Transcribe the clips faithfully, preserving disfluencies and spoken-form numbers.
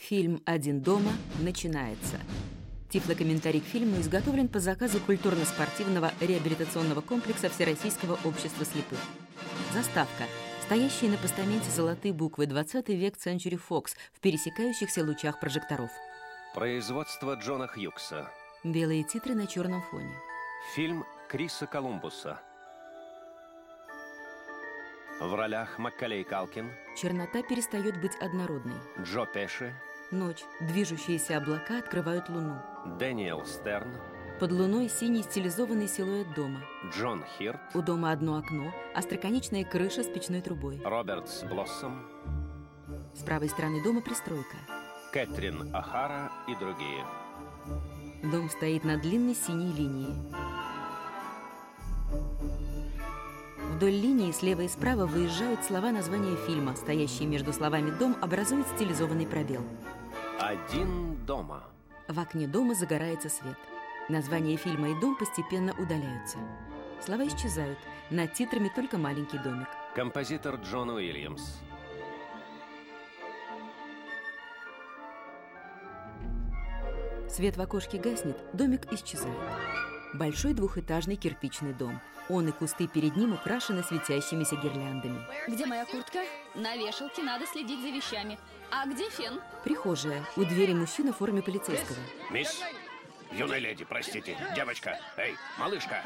Фильм «Один дома» начинается. Тифлокомментарий к фильму изготовлен по заказу культурно-спортивного реабилитационного комплекса Всероссийского общества слепых. Заставка. Стоящие на постаменте золотые буквы «двадцатый век Century Fox» в пересекающихся лучах прожекторов. Производство Джона Хьюкса. Белые титры на черном фоне. Фильм Криса Коламбуса. В ролях Макколей Калкин, Чернота перестает быть однородной. Джо Пеши, Ночь. Движущиеся облака открывают луну. Дэниел Стерн, Под луной синий стилизованный силуэт дома. Джон Хирт, У дома одно окно, остроконечная крыша с печной трубой. Робертс Блоссом, С правой стороны дома пристройка. Кэтрин О'Хара и другие. Дом стоит на длинной синей линии. Вдоль линии слева и справа выезжают слова названия фильма. Стоящие между словами «дом» образует стилизованный пробел. Один дома. В окне дома загорается свет. Название фильма и дом постепенно удаляются. Слова исчезают. Над титрами только маленький домик. Композитор Джон Уильямс. Свет в окошке гаснет, домик исчезает. Большой двухэтажный кирпичный дом. Он и кусты перед ним украшены светящимися гирляндами. Где моя куртка? На вешалке, надо следить за вещами. А где фен? Прихожая. У двери мужчина в форме полицейского. Мисс, юная леди, простите, девочка, эй, малышка.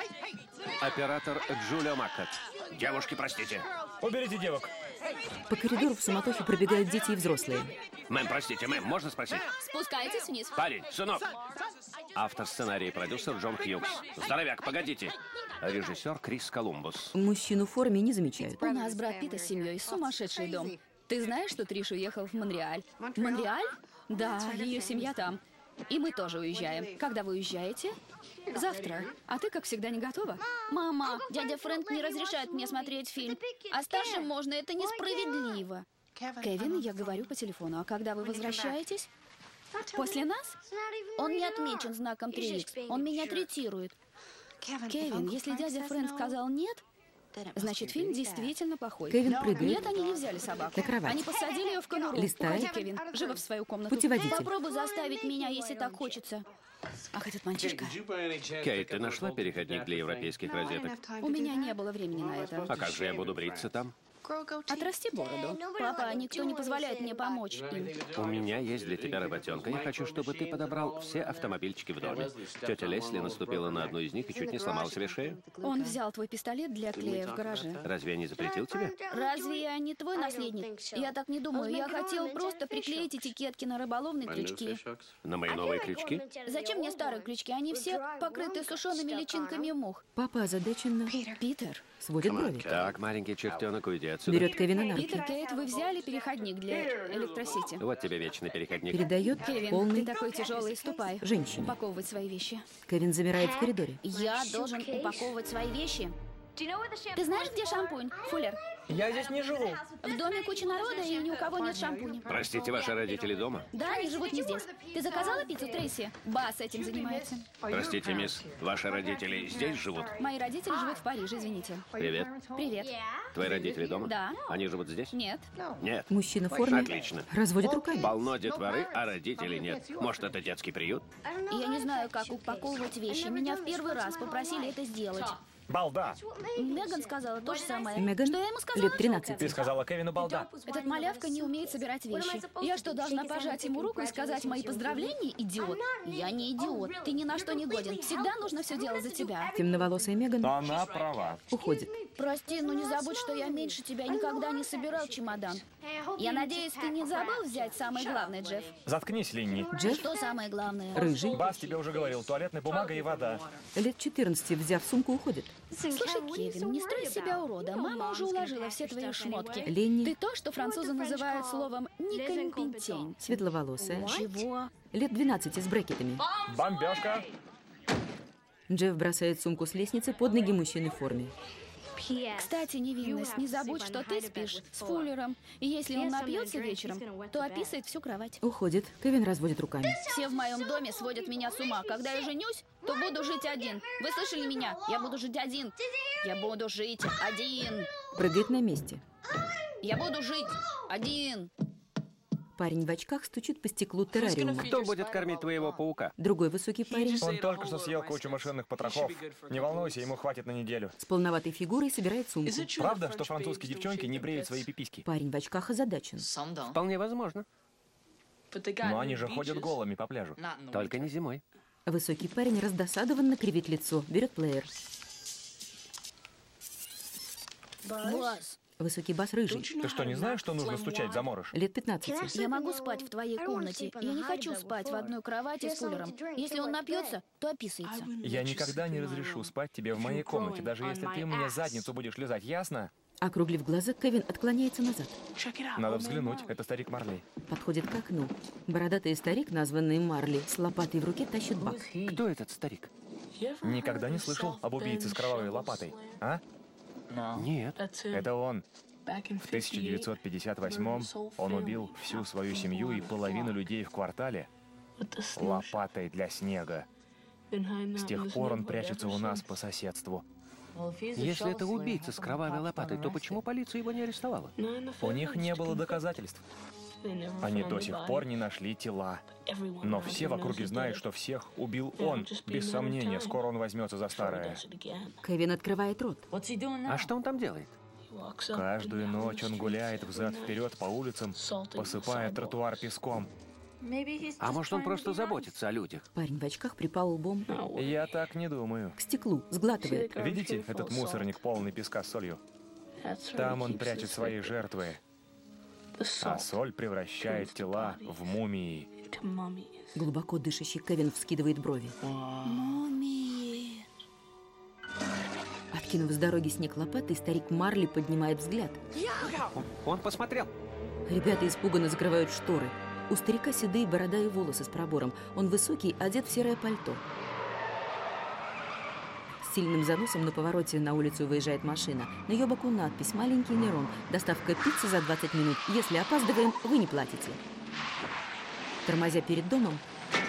Оператор Джулио Маккот. Девушки, простите. Уберите девок. По коридору в суматохе пробегают дети и взрослые. Мэм, простите, мэм, можно спросить? Спускайтесь вниз. Парень, сынок. Автор сценария и продюсер Джон Хьюкс. Здоровяк, погодите. Режиссер Крис Коламбус. Мужчину в форме не замечают. У нас брат Питта с семьей, сумасшедший дом. Ты знаешь, что Триш уехал в Монреаль? В Монреаль? Да, ее семья там. И мы тоже уезжаем. Когда вы уезжаете? Завтра. А ты, как всегда, не готова? Мама, дядя Фрэнк не разрешает мне смотреть фильм. А старшим можно, это несправедливо. Кевин, я говорю по телефону. А когда вы возвращаетесь? После нас? Он не отмечен знаком три икс. Он меня третирует. Кевин, если дядя Фрэнк сказал нет, значит, фильм действительно плохой. Кевин прыгает. Нет, они не взяли собаку. На кровать. Они посадили ее в конуру. Листает. Уходи, Кевин, живо в свою комнату. Путеводитель. Попробуй заставить меня, если так хочется. Ах, этот мальчишка. Кейт, ты нашла переходник для европейских розеток? У меня не было времени на это. А как же я буду бриться там? Отрасти бороду. Папа, никто не позволяет мне помочь им. У меня есть для тебя работенка. Я хочу, чтобы ты подобрал все автомобильчики в доме. Тетя Лесли наступила на одну из них и чуть не сломала себе шею. Он взял твой пистолет для клея в гараже. Разве я не запретил тебе? Разве я не твой наследник? Я так не думаю. Я хотел просто приклеить этикетки на рыболовные крючки. На мои новые крючки? Зачем мне старые крючки? Они все покрыты сушеными личинками мух. Папа озадаченно Питер. сводит брови. Так, маленький чертенок, уйди отсюда. Берет Кевина на Питер, руки. Кейт, вы взяли переходник для электросети? Вот тебе вечный переходник. Передает Кевин, полный ты такой тяжелый, ступай. женщине. Упаковывать свои вещи. Кевин замирает в коридоре. Я должен упаковывать свои вещи. Ты знаешь, где шампунь, Фуллер? Я здесь не живу. В доме куча народа, и ни у кого нет шампуня. Простите, ваши родители дома? Да, они живут не здесь. Ты заказала пиццу, Трейси? Бас этим занимается. Простите, мисс, ваши родители здесь живут? Мои родители живут в Париже, извините. Привет. Привет. Твои родители дома? Да. Они живут здесь? Нет. Нет. Мужчина в форме Отлично. разводит руками. Полно детворы, а родителей нет. Может, это детский приют? Я не знаю, как упаковывать вещи. Меня в первый раз попросили это сделать. Балда. Меган сказала то же самое. Меган? Что я ему сказала? Лет тринадцать. Ты сказала Кевину балда. Этот малявка не умеет собирать вещи. Я что, должна пожать ему руку и сказать мои поздравления, идиот? Я не идиот. Ты ни на что не годен. Всегда нужно все делать за тебя. Темноволосая Меган Она права. уходит. Прости, но не забудь, что я меньше тебя никогда не собирал чемодан. Я надеюсь, ты не забыл взять самое главное, Джефф? Заткнись, Линни. Джефф, Что самое главное? рыжий, Бас тебе уже говорил, туалетная бумага и вода. лет четырнадцати, взяв сумку, уходит. Слушай, Кевин, не строй из себя урода. Мама уже уложила все твои шмотки. Ленни, Ты то, что французы называют словом «некомпетент». светловолосая, Чего? лет двенадцати, с брекетами. Бомбежка. Джефф бросает сумку с лестницы под ноги мужчины в форме. Кстати, невинность, не забудь, что ты спишь с Фуллером. И если он напьется вечером, то описывает всю кровать. Уходит. Кевин разводит руками. Все в моем доме сводят меня с ума. Когда я женюсь, то буду жить один. Вы слышали меня? Я буду жить один. Я буду жить один. Прыгает на месте. Я буду жить один. Парень в очках стучит по стеклу террариума. Кто будет кормить твоего паука? Другой высокий парень Он только что съел кучу мышиных потрохов. Не волнуйся, ему хватит на неделю. с полноватой фигурой собирает сумку. Правда, что французские девчонки не бреют свои пиписьки? Парень в очках озадачен. Вполне возможно. Но они же ходят голыми по пляжу. Только не зимой. Высокий парень раздосадованно кривит лицо, берет плеер. Бас, Высокий бас рыжий, Ты что, не знаешь, что нужно стучать в заморыш? лет пятнадцати. я могу спать в твоей комнате. Я не хочу спать в одной кровати с Фуллером. Если он напьется, то описывается. Я никогда не разрешу спать тебе в моей комнате, даже если ты мне задницу будешь лизать, ясно? Округлив глаза, Кевин отклоняется назад. Надо взглянуть, это старик Марли. Подходит к окну. Бородатый старик, названный Марли, с лопатой в руке тащит бак. Кто этот старик? Никогда не слышал об убийце с кровавой лопатой, а? Нет. Это он. В тысяча девятьсот пятьдесят восьмом он убил всю свою семью и половину людей в квартале лопатой для снега. С тех пор он прячется у нас по соседству. Если это убийца с кровавой лопатой, то почему полиция его не арестовала? У них не было доказательств. Они до сих пор не нашли тела. Но все в округе знают, что всех убил он. Без сомнения, скоро он возьмется за старое. Кевин открывает рот. А что он там делает? Каждую ночь он гуляет взад-вперед по улицам, посыпая тротуар песком. А может, он просто заботится о людях? Парень в очках припал лбом Я так не думаю. к стеклу, сглатывает. Видите этот мусорник, полный песка с солью? Там он прячет свои жертвы. А соль превращает тела в мумии. Глубоко дышащий Кевин вскидывает брови. Мумии. Откинув с дороги снег лопатой, старик Марли поднимает взгляд. Он, он посмотрел. Ребята испуганно закрывают шторы. У старика седые борода и волосы с пробором. Он высокий, одет в серое пальто. С сильным заносом на повороте на улицу выезжает машина. На ее боку надпись «Маленький Нерон. Доставка пиццы за двадцать минут. Если опаздываем, вы не платите». Тормозя перед домом,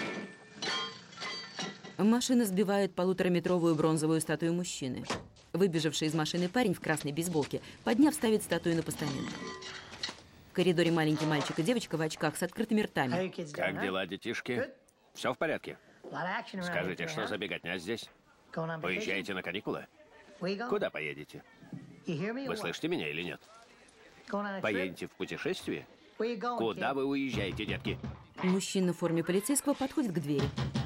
машина сбивает полутораметровую бронзовую статую мужчины. Выбежавший из машины парень в красной бейсболке, подняв, ставит статую на постамент. В коридоре маленький мальчик и девочка в очках с открытыми ртами. Как дела, детишки? Все в порядке? Скажите, что за беготня здесь? Поезжаете на каникулы? Куда поедете? Вы слышите меня или нет? Поедете в путешествие? Куда вы уезжаете, детки? Мужчина в форме полицейского подходит к двери.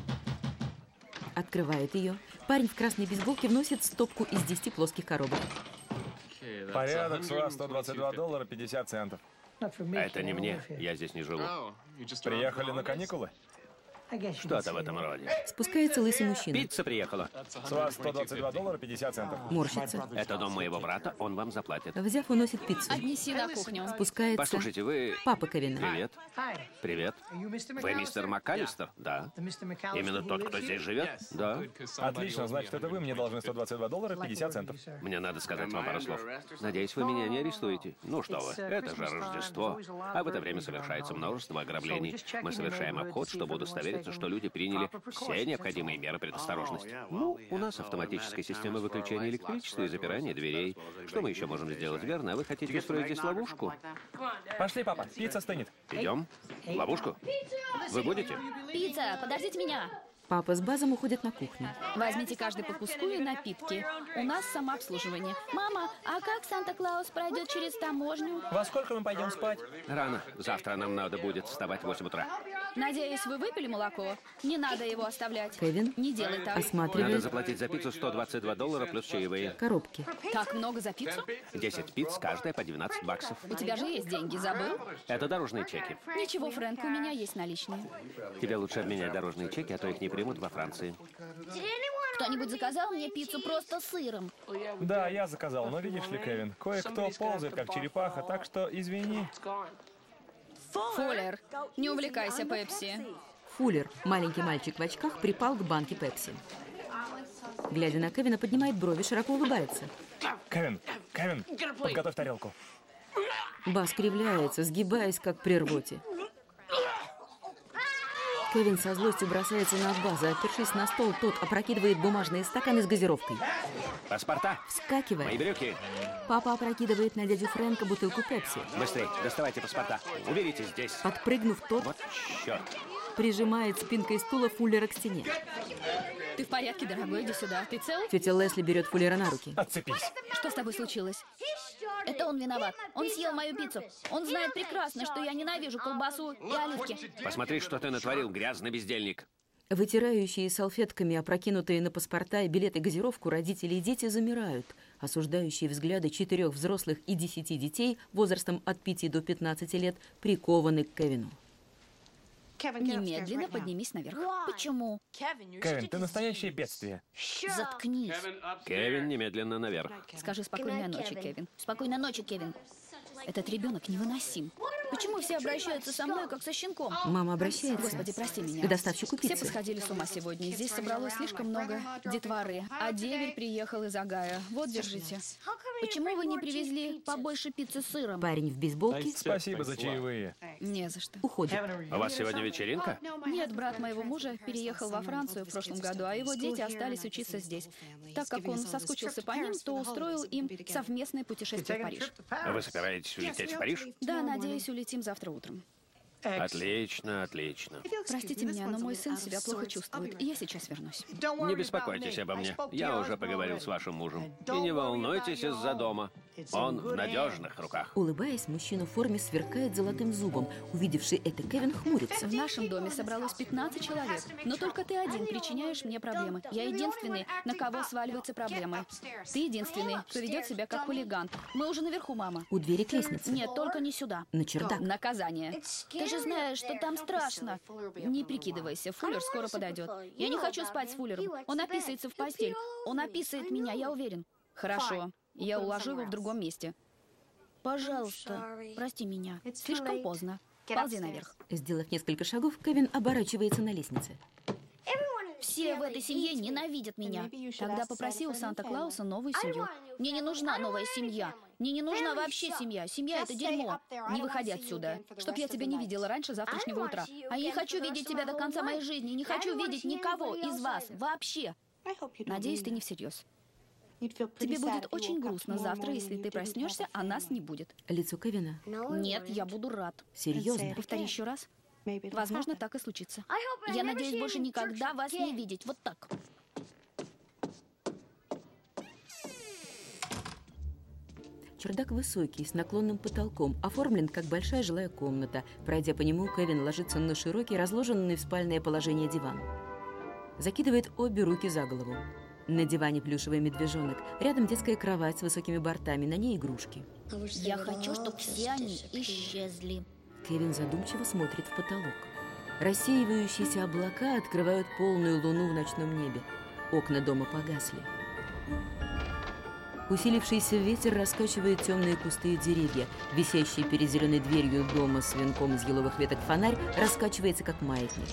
Открывает ее. Парень в красной бейсболке вносит стопку из десяти плоских коробок. Порядок, с вас сто двадцать два доллара пятьдесят центов. Это не мне, я здесь не живу. Приехали на каникулы? Что-то в этом роде. Спускается лысый мужчина. Пицца приехала. С вас сто двадцать два доллара пятьдесят центов. Морщится. Это дом моего брата, он вам заплатит. Взяв, уносит пиццу. Отнеси на кухню. Спускается Послушайте, вы... папа Кевина. Привет. Привет. Вы мистер МакАлистер? Да. Именно тот, кто здесь живет? Да. Отлично, значит, это вы мне должны сто двадцать два доллара пятьдесят центов. Мне надо сказать вам пару слов. Надеюсь, вы меня не арестуете. Ну что вы, это же Рождество. А в это время совершается множество ограблений. Мы совершаем обход, чтобы удостовериться, что люди приняли все необходимые меры предосторожности. Ну, у нас автоматическая система выключения электричества и запирания дверей. Что мы еще можем сделать, верно? А вы хотите устроить здесь ловушку? Пошли, папа, пицца стынет. Идем? Ловушку? Вы будете? Пицца, подождите меня. Папа с Базом уходят на кухню. Возьмите каждый по куску и напитки. У нас самообслуживание. Мама, а как Санта-Клаус пройдет через таможню? Во сколько мы пойдем спать? Рано. Завтра нам надо будет вставать в восемь утра. Надеюсь, вы выпили молоко? Не надо его оставлять. Кевин Не делай так. Надо осматривает заплатить за пиццу сто двадцать два доллара плюс чаевые. коробки. Так много за пиццу? десять пиц, каждая по двенадцать баксов. У тебя же есть деньги, забыл? Это дорожные чеки. Ничего, Фрэнк, у меня есть наличные. Тебе лучше обменять дорожные чеки, а то их не примут во Франции. Кто-нибудь заказал мне пиццу просто с сыром? Да, я заказал, но видишь ли, Кевин, кое-кто ползает как черепаха, так что извини. Фуллер, не увлекайся Пепси. Фуллер, маленький мальчик в очках, припал к банке Пепси. Глядя на Кевина, поднимает брови, широко улыбается. Кевин, Кевин, подготовь тарелку. Бас кривляется, сгибаясь, как при рвоте. Кевин со злостью бросается на База. Опершись на стол, тот опрокидывает бумажные стаканы с газировкой. Паспорта! Вскакивая, Мои брюки! папа опрокидывает на дядю Фрэнка бутылку пепси. Быстрей, доставайте паспорта. Уберите здесь. Подпрыгнув, тот Вот черт. прижимает спинкой стула Фуллера к стене. Ты в порядке, дорогой? Иди сюда. Ты цел? Тетя Лесли берет Фуллера на руки. Отцепись. Что с тобой случилось? Это он виноват. Он съел мою пиццу. Он знает прекрасно, что я ненавижу колбасу и оливки. Посмотри, что ты натворил, грязный бездельник. Вытирающие салфетками опрокинутые на паспорта и билеты газировку родители и дети замирают. Осуждающие взгляды четырех взрослых и десяти детей возрастом от пяти до пятнадцати лет прикованы к Кевину. Немедленно поднимись наверх. Почему? Кевин, ты настоящее бедствие. Заткнись. Кевин, немедленно наверх. Скажи спокойной ночи, Кевин. Спокойной ночи, Кевин. Этот ребенок невыносим. Почему все обращаются со мной, как со щенком? Мама обращается Господи, прости меня. к доставщику Все пиццы. посходили с ума сегодня. Здесь собралось слишком много детворы. А деверь приехал из Агая. Вот, держите. Почему вы не привезли побольше пиццы с сыром? Парень в бейсболке Спасибо за чаевые. Не за что. уходит. У вас сегодня вечеринка? Нет, брат моего мужа переехал во Францию в прошлом году, а его дети остались учиться здесь. Так как он соскучился по ним, то устроил им совместное путешествие в Париж. Вы собираетесь улететь в Париж? Да, надеюсь, улетим завтра утром. Отлично, отлично. Простите меня, но мой сын себя плохо чувствует, и я сейчас вернусь. Не беспокойтесь обо мне. Я уже поговорил с вашим мужем. И не волнуйтесь из-за дома. Он в надежных руках. Улыбаясь, мужчина в форме сверкает золотым зубом. Увидевший это, Кевин хмурится. В нашем доме собралось пятнадцать человек, но только ты один причиняешь мне проблемы. Я единственный, на кого сваливаются проблемы. Ты единственный, кто ведет себя как хулиган. Мы уже наверху, мама. У двери к лестнице. Нет, только не сюда. На чердак. Наказание. Ты же знаешь, что там страшно. Не прикидывайся, Фуллер скоро подойдет. Я не хочу спать с Фуллером. Он описывается в постель. Он описывает меня, я уверен. Хорошо. Я уложу его в другом месте. Пожалуйста, прости меня. Слишком поздно. Ползи наверх. Сделав несколько шагов, Кевин оборачивается на лестнице. Все в этой семье ненавидят меня. Тогда попроси у Санта-Клауса новую семью. Мне не нужна новая семья. Мне не нужна вообще семья. Семья — это дерьмо. Не выходи отсюда. Чтоб я тебя не видела раньше завтрашнего утра. А я не хочу видеть тебя до конца моей жизни. Не хочу видеть никого из вас вообще. Надеюсь, ты не всерьез. Тебе будет очень грустно завтра, если ты проснешься, а нас не будет. Лицо Кевина. Нет, я буду рад. Серьезно? Повтори еще раз. Возможно, так и случится. Я надеюсь больше никогда вас не видеть. Вот так. Чердак высокий, с наклонным потолком, оформлен как большая жилая комната. Пройдя по нему, Кевин ложится на широкий, разложенный в спальное положение диван. Закидывает обе руки за голову. На диване плюшевый медвежонок. Рядом детская кровать с высокими бортами, на ней игрушки. Я хочу, чтобы все они исчезли. Кевин задумчиво смотрит в потолок. Рассеивающиеся облака открывают полную луну в ночном небе. Окна дома погасли. Усилившийся ветер раскачивает темные кусты и деревья. Висящий перед зеленой дверью дома с венком из еловых веток фонарь раскачивается, как маятник.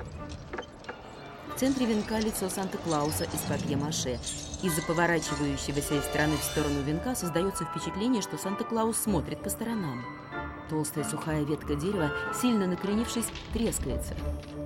В центре венка лицо Санта-Клауса из папье-маше. Из-за поворачивающегося из стороны в сторону венка создается впечатление, что Санта-Клаус смотрит по сторонам. Толстая сухая ветка дерева, сильно накренившись, трескается.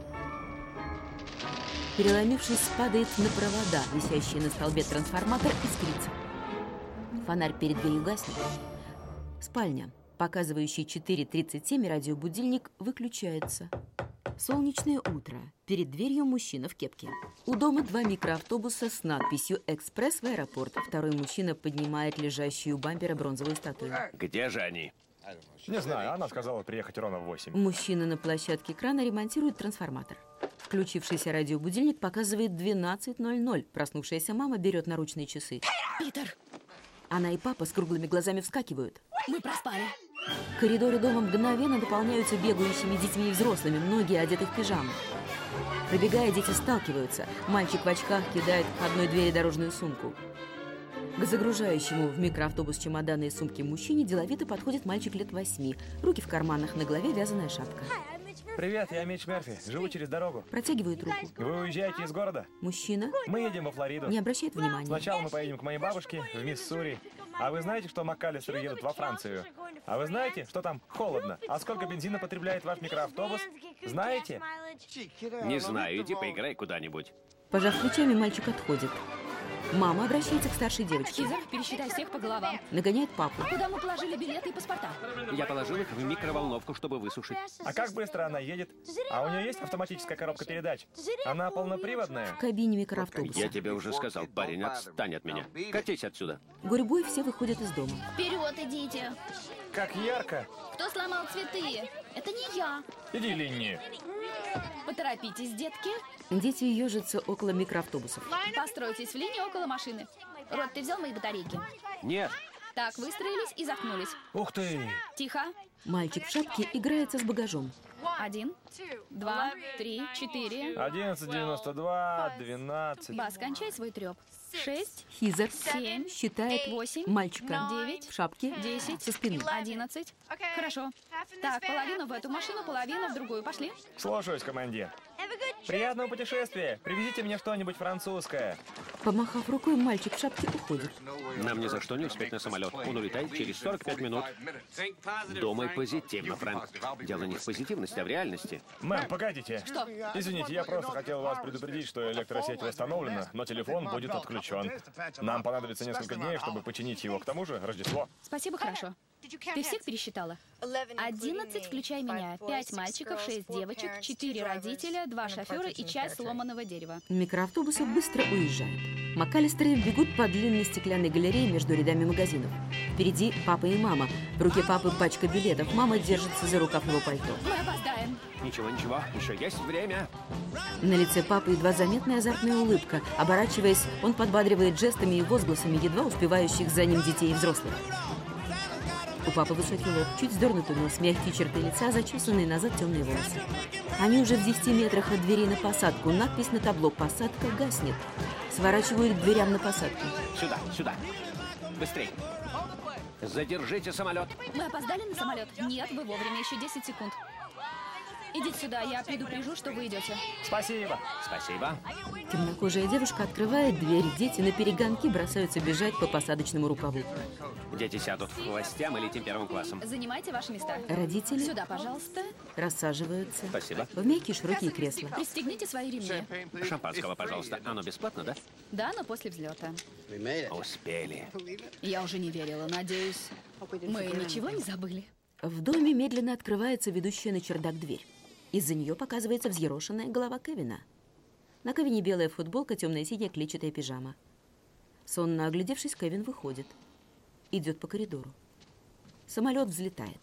Переломившись, падает на провода, висящие на столбе трансформатор, искрится. Фонарь перед дверью гаснет. Спальня, показывающий четыре тридцать семь, радиобудильник выключается. Солнечное утро. Перед дверью мужчина в кепке. У дома два микроавтобуса с надписью «Экспресс в аэропорт». Второй мужчина поднимает лежащую у бампера бронзовую статую. Где же они? Не знаю, она сказала приехать ровно в восемь. Мужчина на площадке крана ремонтирует трансформатор. Включившийся радиобудильник показывает двенадцать ноль ноль. Проснувшаяся мама берет наручные часы. Питер! Она и папа с круглыми глазами вскакивают. Мы проспали. Коридоры дома мгновенно наполняются бегающими детьми и взрослыми, многие одеты в пижамы. Пробегая, дети сталкиваются. Мальчик в очках кидает к входной двери дорожную сумку. К загружающему в микроавтобус чемоданы и сумки мужчине деловито подходит мальчик лет восьми. Руки в карманах, на голове вязаная шапка. Привет, я Митч Мерфи. Живу через дорогу. Протягивает руку. Вы уезжаете из города? Мужчина. Мы едем во Флориду. Не обращает внимания. Сначала мы поедем к моей бабушке в Миссури. А вы знаете, что МакАллистеры едут во Францию? А вы знаете, что там холодно? А сколько бензина потребляет ваш микроавтобус? Знаете? Не знаю, иди поиграй куда-нибудь. Пожав плечами, мальчик отходит. Мама обращается к старшей девочке. Хизер, пересчитай всех по головам. Нагоняет папу. Куда мы положили билеты и паспорта? Я положил их в микроволновку, чтобы высушить. А как быстро она едет? А у нее есть автоматическая коробка передач? Она полноприводная? В кабине микроавтобуса. Я тебе уже сказал, парень, отстань от меня. Катись отсюда. Гурьбой все выходят из дома. Вперед идите. Как ярко! Кто сломал цветы? Это не я. Иди, Линни. Поторопитесь, детки. Дети ежатся около микроавтобусов. Постройтесь в линию около машины. Рот, ты взял мои батарейки? Нет. Так, выстроились и заткнулись. Ух ты! Тихо. Мальчик в шапке играется с багажом. Один, два, три, четыре. одиннадцать девяносто два, двенадцать. Бас, кончай свой треп. Шесть, Хизер семь, считает восемь, мальчика девять, в шапке десять, со спины. одиннадцать. Хорошо. Так, половину в эту машину, половину в другую. Пошли. Слушаюсь, командир. Приятного путешествия! Привезите мне что-нибудь французское. Помахав рукой, мальчик в шапке уходит. Нам ни за что не успеть на самолет. Он улетает через сорок пять минут. Думай позитивно, Фрэнк. Дело не в позитивности, а в реальности. Мэм, погодите. Что? Извините, я просто хотел вас предупредить, что электросеть восстановлена, но телефон будет отключен. Нам понадобится несколько дней, чтобы починить его. К тому же Рождество. Спасибо, хорошо. Ты всех пересчитала? Одиннадцать, включая меня. Пять мальчиков, шесть девочек, четыре родителя, два шофера и часть сломанного дерева. Микроавтобусы быстро уезжают. МакАллистеры бегут по длинной стеклянной галерее между рядами магазинов. Впереди папа и мама. В руке папы пачка билетов. Мама держится за рукав его пальто. Мы опоздаем. Ничего, ничего, еще есть время. На лице папы едва заметная азартная улыбка. Оборачиваясь, он подбадривает жестами и возгласами едва успевающих за ним детей и взрослых. У папы высокий лоб, чуть сдернутый нос, мягкие черты лица, зачесанные назад темные волосы. Они уже в десяти метрах от дверей на посадку. Надпись на табло «Посадка» гаснет. Сворачивают к дверям на посадку. Сюда, сюда. Быстрей. Задержите самолет. Мы опоздали на самолет? Нет, вы вовремя, еще десять секунд. Идите сюда, я предупрежу, что вы идете. Спасибо. Спасибо. Темнокожая девушка открывает дверь. Дети на перегонки бросаются бежать по посадочному рукаву. Дети сядут в хвостя, мы летим первым классом. Занимайте ваши места. Родители Сюда, пожалуйста. рассаживаются Спасибо. в мягкие широкие кресла. Пристегните свои ремни. Шампанского, пожалуйста. Оно бесплатно, да? Да, но после взлета. Успели. Я уже не верила, надеюсь. Мы ничего не забыли? В доме медленно открывается ведущая на чердак дверь. Из-за нее показывается взъерошенная голова Кевина. На Кевине белая футболка, темная синяя клетчатая пижама. Сонно оглядевшись, Кевин выходит. Идет по коридору. Самолет взлетает.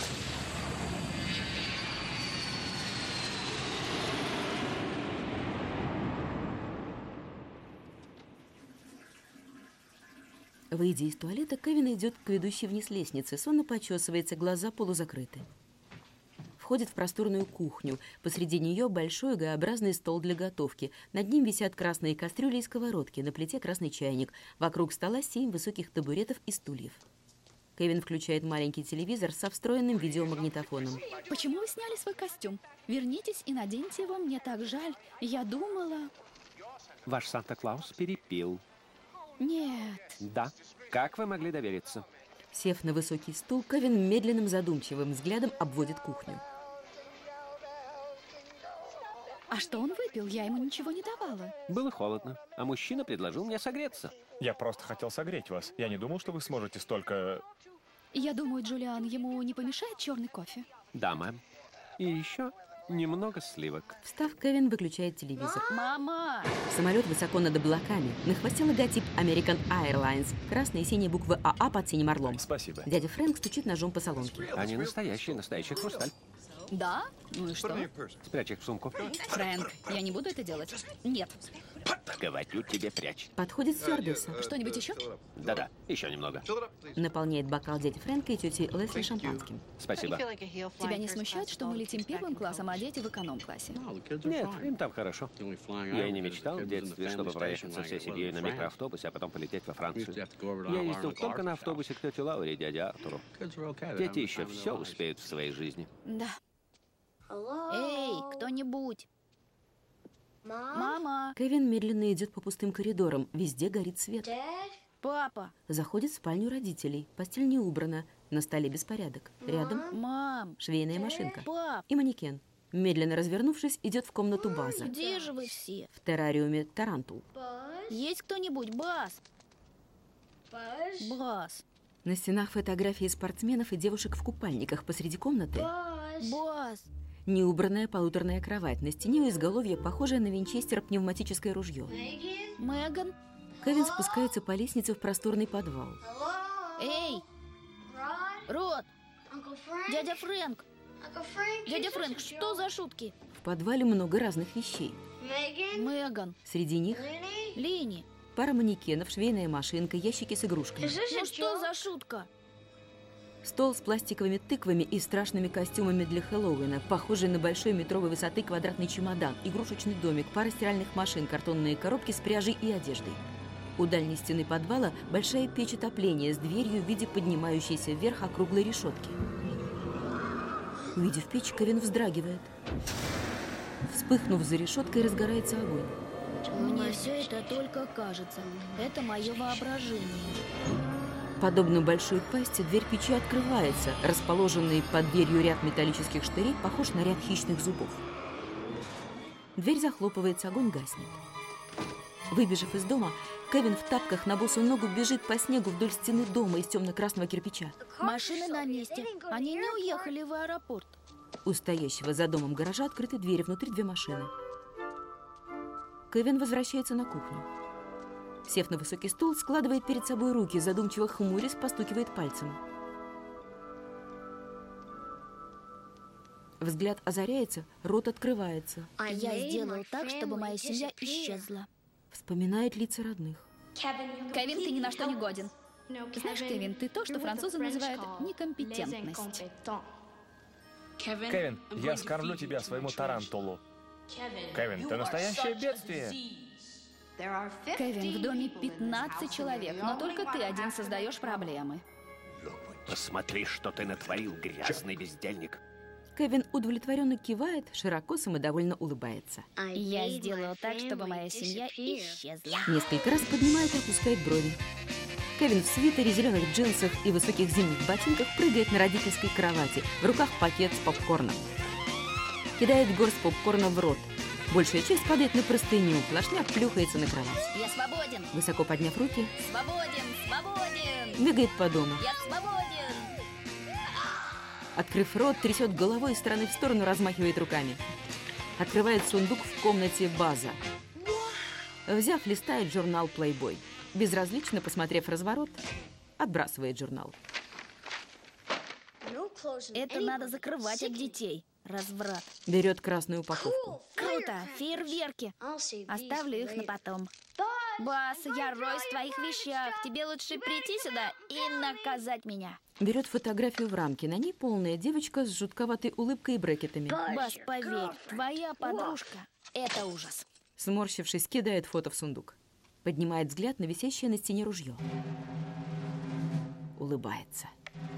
Выйдя из туалета, Кевин идет к ведущей вниз лестнице. Сонно почесывается, глаза полузакрыты. Входит в просторную кухню. Посреди нее большой Г-образный стол для готовки. Над ним висят красные кастрюли и сковородки. На плите красный чайник. Вокруг стола семь высоких табуретов и стульев. Кевин включает маленький телевизор со встроенным видеомагнитофоном. Почему вы сняли свой костюм? Вернитесь и наденьте его, мне так жаль. Я думала... Ваш Санта-Клаус перепил. Нет. Да. Как вы могли довериться? Сев на высокий стул, Кевин медленным задумчивым взглядом обводит кухню. А что он выпил? Я ему ничего не давала. Было холодно, а мужчина предложил мне согреться. Я просто хотел согреть вас. Я не думал, что вы сможете столько... Я думаю, Джулиан, ему не помешает черный кофе? Да, мэм. И еще немного сливок. Встав, Кевин выключает телевизор. Мама! Самолет высоко над облаками. На хвосте логотип American Airlines. Красные и синие буквы АА под синим орлом. Спасибо. Дядя Фрэнк стучит ножом по соломке. Они настоящие, настоящий хрусталь. Да? Ну и что? Спрячь их в сумку. Фрэнк, я не буду это делать. Нет. Говорю тебе, прячь. Подходит стюардесса. Что-нибудь еще? Да-да, еще немного. Наполняет бокал дяди Фрэнка и тети Лесли шампанским. Спасибо. Тебя не смущает, что мы летим первым классом, а дети в эконом-классе? Нет, им там хорошо. Я и не мечтал в детстве, чтобы проехаться всей семьей на микроавтобусе, а потом полететь во Францию. Я ездил только на автобусе к тете Лауре и дяде Артуру. Дети еще все успеют в своей жизни. Да. Эй, кто-нибудь! Мама! Кевин медленно идет по пустым коридорам. Везде горит свет. Папа! Заходит в спальню родителей. Постель не убрана. На столе беспорядок. Рядом Мам! швейная машинка. Пап! И манекен. Медленно развернувшись, идет в комнату База. Где же вы все? В террариуме тарантул. Есть кто-нибудь? Баз! Баз! На стенах фотографии спортсменов и девушек в купальниках посреди комнаты. Баз! Неубранная полуторная кровать. На стене у изголовья похожее на винчестер пневматическое ружье. Меган? Кевин спускается по лестнице в просторный подвал. Эй! Рот! Дядя Фрэнк! Дядя Фрэнк, что за шутки? В подвале много разных вещей. Меган! Среди них Лини! пара манекенов, швейная машинка, ящики с игрушками. Ну что за шутка? Стол с пластиковыми тыквами и страшными костюмами для Хэллоуина, похожий на большой метровой высоты квадратный чемодан, игрушечный домик, пара стиральных машин, картонные коробки с пряжей и одеждой. У дальней стены подвала большая печь отопления с дверью в виде поднимающейся вверх округлой решетки. Увидев печь, Кевин вздрагивает. Вспыхнув за решеткой, разгорается огонь. Мне все это только кажется. Это мое воображение. Подобно большой пасти, дверь печи открывается. Расположенный под дверью ряд металлических штырей похож на ряд хищных зубов. Дверь захлопывается, огонь гаснет. Выбежав из дома, Кевин в тапках на босу ногу бежит по снегу вдоль стены дома из темно-красного кирпича. Машины на месте. Они не уехали в аэропорт. У стоящего за домом гаража открыты двери, внутри две машины. Кевин возвращается на кухню. Сев на высокий стул, складывает перед собой руки, задумчиво хмурясь, постукивает пальцем. Взгляд озаряется, рот открывается. Я сделал так, чтобы моя семья исчезла. Вспоминает лица родных. Кевин, ты ни на что не годен. Знаешь, Кевин, ты то, что французы называют некомпетентность. Кевин, я скормлю тебя своему тарантулу. Кевин, ты настоящее бедствие. Кевин, в доме пятнадцать человек, но только ты один создаешь проблемы. Посмотри, что ты натворил, грязный бездельник. Кевин удовлетворенно кивает, широко самодовольно улыбается. Я сделал так, чтобы моя семья исчезла. Несколько раз поднимает и опускает брови. Кевин в свитере, зеленых джинсах и высоких зимних ботинках прыгает на родительской кровати. В руках пакет с попкорном. Кидает горсть попкорна в рот. Большая часть падает на простыню, плашмя плюхается на кровать. Я свободен! Высоко подняв руки, Свободен! Свободен! бегает по дому. Я свободен! Открыв рот, трясет головой из стороны в сторону, размахивает руками. Открывает сундук в комнате База. Взяв, листает журнал Playboy. Безразлично посмотрев разворот, отбрасывает журнал. Это надо закрывать от детей. Разврат. Берет красную упаковку. Круто! Фейерверки. Оставлю их на потом. Бас, я роюсь в твоих вещах. Тебе лучше прийти сюда и наказать меня. Берет фотографию в рамке. На ней полная девочка с жутковатой улыбкой и брекетами. Бас, поверь, твоя подружка – это ужас. Сморщившись, кидает фото в сундук. Поднимает взгляд на висящее на стене ружье. Улыбается.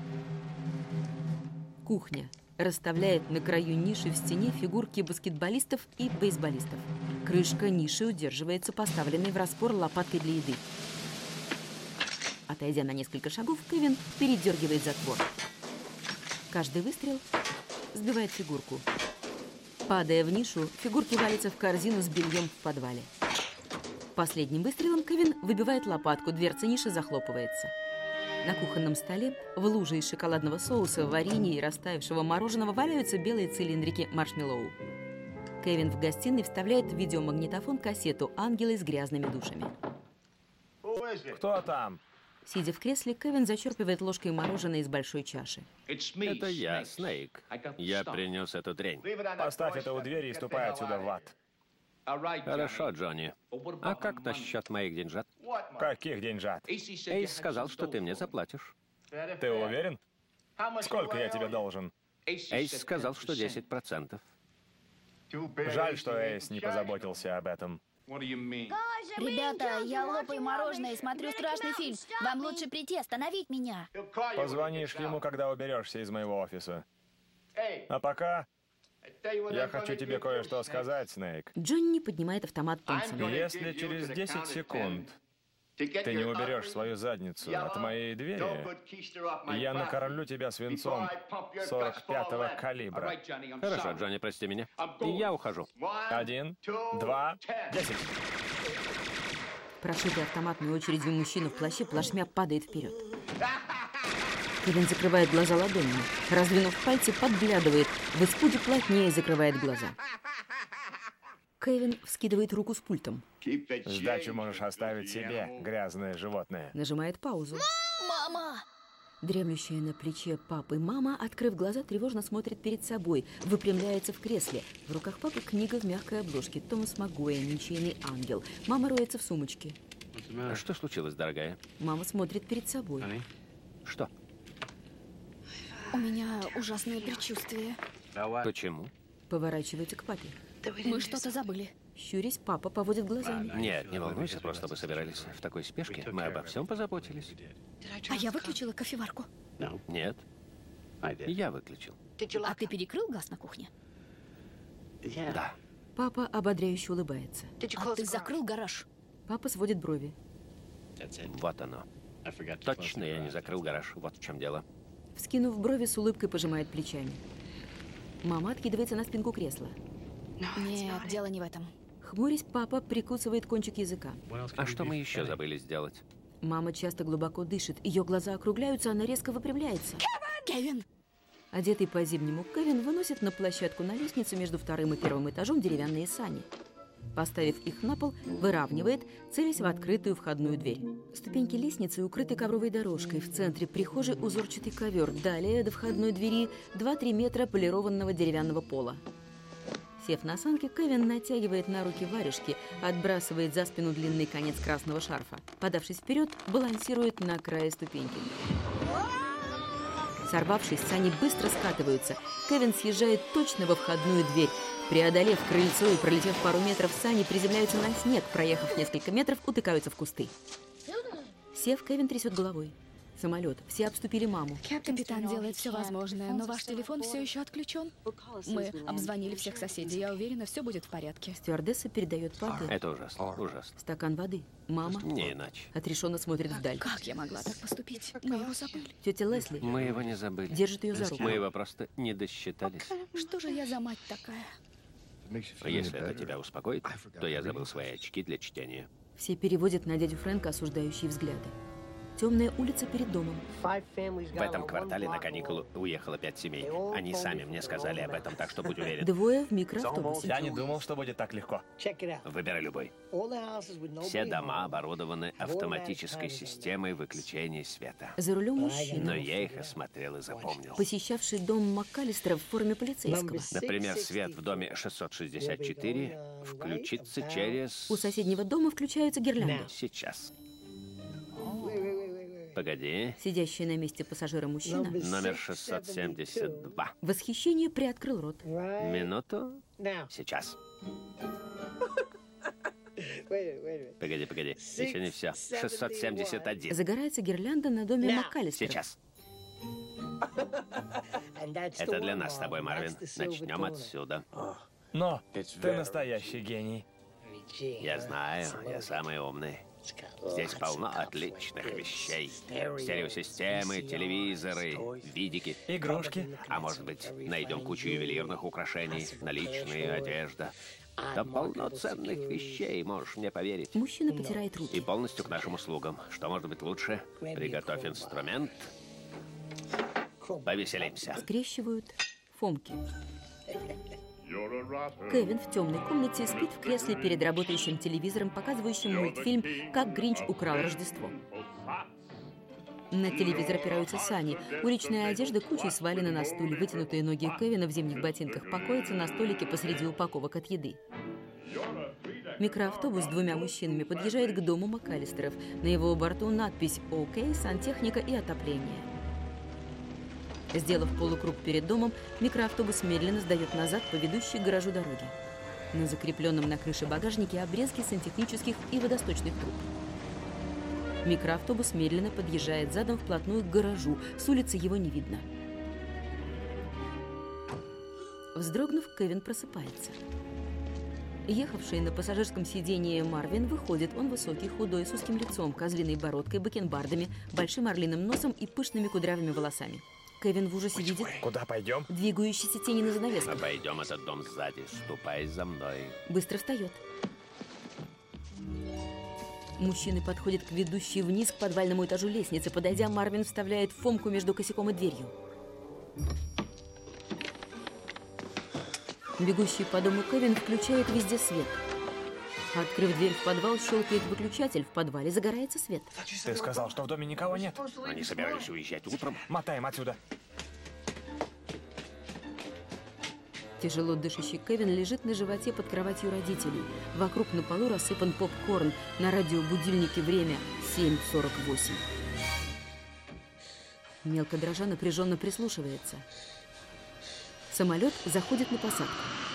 Кухня. Расставляет на краю ниши в стене фигурки баскетболистов и бейсболистов. Крышка ниши удерживается поставленной в распор лопаткой для еды. Отойдя на несколько шагов, Кевин передергивает затвор. Каждый выстрел сбивает фигурку. Падая в нишу, фигурки валятся в корзину с бельем в подвале. Последним выстрелом Кевин выбивает лопатку, дверца ниши захлопывается. На кухонном столе в луже из шоколадного соуса, варенья и растаявшего мороженого валяются белые цилиндрики маршмеллоу. Кевин в гостиной вставляет в видеомагнитофон кассету «Ангелы с грязными душами». Кто там? Сидя в кресле, Кевин зачерпывает ложкой мороженое из большой чаши. Это я, Снейк. Я принес эту дрянь. Поставь это у двери и ступай отсюда в ад. Хорошо, Джонни. А как насчет моих деньжат? Каких деньжат? Эйс сказал, что ты мне заплатишь. Ты уверен? Сколько я тебе должен? Эйс сказал, что десять процентов. Жаль, что Эйс не позаботился об этом. Ребята, я лопаю мороженое и смотрю страшный фильм. Вам лучше прийти остановить меня. Позвонишь ему, когда уберешься из моего офиса. А пока Я хочу тебе кое-что сказать, Снейк. Джонни поднимает автомат Томпсона. Если через десять секунд ты не уберешь свою задницу от моей двери, я накормлю тебя свинцом сорок пятого калибра. Хорошо, Джонни, прости меня. Я ухожу. Один, два, десять. Прошитый автоматной очередью мужчина в плаще плашмя падает вперед. Кевин закрывает глаза ладонями. Раздвинув пальцы, подглядывает. В испуге плотнее закрывает глаза. Кевин вскидывает руку с пультом. Сдачу можешь оставить себе, грязное животное. Нажимает паузу. Мама! Дремлющая на плече папы мама, открыв глаза, тревожно смотрит перед собой, выпрямляется в кресле. В руках папы книга в мягкой обложке. Томас Магуайр, «Ничейный ангел». Мама роется в сумочке. А что случилось, дорогая? Мама смотрит перед собой. Что? У меня ужасное предчувствие. Почему? Поворачивается к папе. Мы что-то забыли. Щурясь, папа поводит глазами. Нет, не волнуйся, просто мы собирались в такой спешке. Мы обо всем позаботились. А я выключила кофеварку. Нет. Я выключил. А ты перекрыл газ на кухне? Да. Папа ободряюще улыбается. А ты закрыл гараж? Папа сводит брови. Вот оно. Точно я не закрыл гараж. Вот в чем дело. Вскинув брови, с улыбкой пожимает плечами. Мама откидывается на спинку кресла. Нет, дело не в этом. Хмурясь, папа прикусывает кончик языка. А что мы еще забыли сделать? Мама часто глубоко дышит. Ее глаза округляются, она резко выпрямляется. Кевин! Одетый по-зимнему, Кевин выносит на площадку на лестницу между вторым и первым этажом деревянные сани. Поставив их на пол, выравнивает, целясь в открытую входную дверь. Ступеньки лестницы укрыты ковровой дорожкой. В центре прихожей узорчатый ковер. Далее до входной двери два-три метра полированного деревянного пола. Сев на санки, Кевин натягивает на руки варежки, отбрасывает за спину длинный конец красного шарфа. Подавшись вперед, балансирует на крае ступеньки. Сорвавшись, сани быстро скатываются. Кевин съезжает точно во входную дверь. Преодолев крыльцо и пролетев пару метров, сани приземляются на снег. Проехав несколько метров, утыкаются в кусты. Сев, Кевин трясет головой. Самолет. Все обступили маму. Капитан делает все возможное, но ваш телефон все еще отключен. Мы обзвонили всех соседей. Я уверена, все будет в порядке. Стюардесса передает папе Это ужасно, ужасно. стакан воды. Мама Не иначе. отрешенно смотрит вдаль. Как я могла так поступить? Мы его забыли. Тетя Лесли Мы его не забыли. держит ее за руку. Мы его просто не досчитались. Что же я за мать такая? Если это тебя успокоит, то я забыл свои очки для чтения. Все переводят на дядю Фрэнка осуждающие взгляды. Темная улица перед домом. В этом квартале на каникулы уехало пять семей. Они сами мне сказали об этом, так что будь уверен. Двое в микроавтобусе. Я не думал, что будет так легко. Выбирай любой. Все дома оборудованы автоматической системой выключения света. За рулем Но мужчина, я их осмотрел и запомнил. посещавший дом МакКаллистера в форме полицейского. Например, свет в доме шестьсот шестьдесят четыре включится через... У соседнего дома включаются гирлянды. Сейчас. Погоди. Сидящий на месте пассажира мужчина Номер шестьсот семьдесят два. в восхищении приоткрыл рот. Минуту. Сейчас. Погоди, погоди. Еще не все. шестьсот семьдесят один. Загорается гирлянда на доме МакКаллистера. Сейчас. Это для нас с тобой, Марвин. Начнем отсюда. Но ты настоящий гений. Я знаю, я самый умный. Здесь полно отличных вещей. Стереосистемы, телевизоры, видики. Игрушки. А может быть, найдем кучу ювелирных украшений, наличные, одежда. Да полно ценных вещей, можешь мне поверить. Мужчина потирает И руки. полностью к нашим услугам. Что может быть лучше? Приготовь инструмент. Повеселимся. Скрещивают фомки. Кевин в темной комнате спит в кресле перед работающим телевизором, показывающим мультфильм «Как Гринч украл Рождество». На телевизор опираются сани. Уличная одежда кучей свалена на стуле. Вытянутые ноги Кевина в зимних ботинках покоятся на столике посреди упаковок от еды. Микроавтобус с двумя мужчинами подъезжает к дому МакКаллистеров. На его борту надпись «ОК», сантехника и отопление. Сделав полукруг перед домом, микроавтобус медленно сдает назад по ведущей к гаражу дороги. На закрепленном на крыше багажнике обрезки сантехнических и водосточных труб. Микроавтобус медленно подъезжает задом вплотную к гаражу. С улицы его не видно. Вздрогнув, Кевин просыпается. Ехавший на пассажирском сиденье Марвин выходит. Он высокий, худой, с узким лицом, козлиной бородкой, бакенбардами, большим орлиным носом и пышными кудрявыми волосами. Кевин в ужасе видит... Куда пойдем? Двигающиеся тени на занавесках. Обойдем этот дом сзади. Ступай за мной. Быстро встает. Мужчины подходят к ведущей вниз к подвальному этажу лестницы. Подойдя, Марвин вставляет фомку между косяком и дверью. Бегущий по дому Кевин включает везде свет. Открыв дверь в подвал, щелкает выключатель. В подвале загорается свет. Ты сказал, что в доме никого нет. Они собирались уезжать утром. Мотаем отсюда. Тяжело дышащий Кевин лежит на животе под кроватью родителей. Вокруг на полу рассыпан попкорн. На радиобудильнике время семь сорок восемь. Мелко дрожа напряженно прислушивается. Самолет заходит на посадку.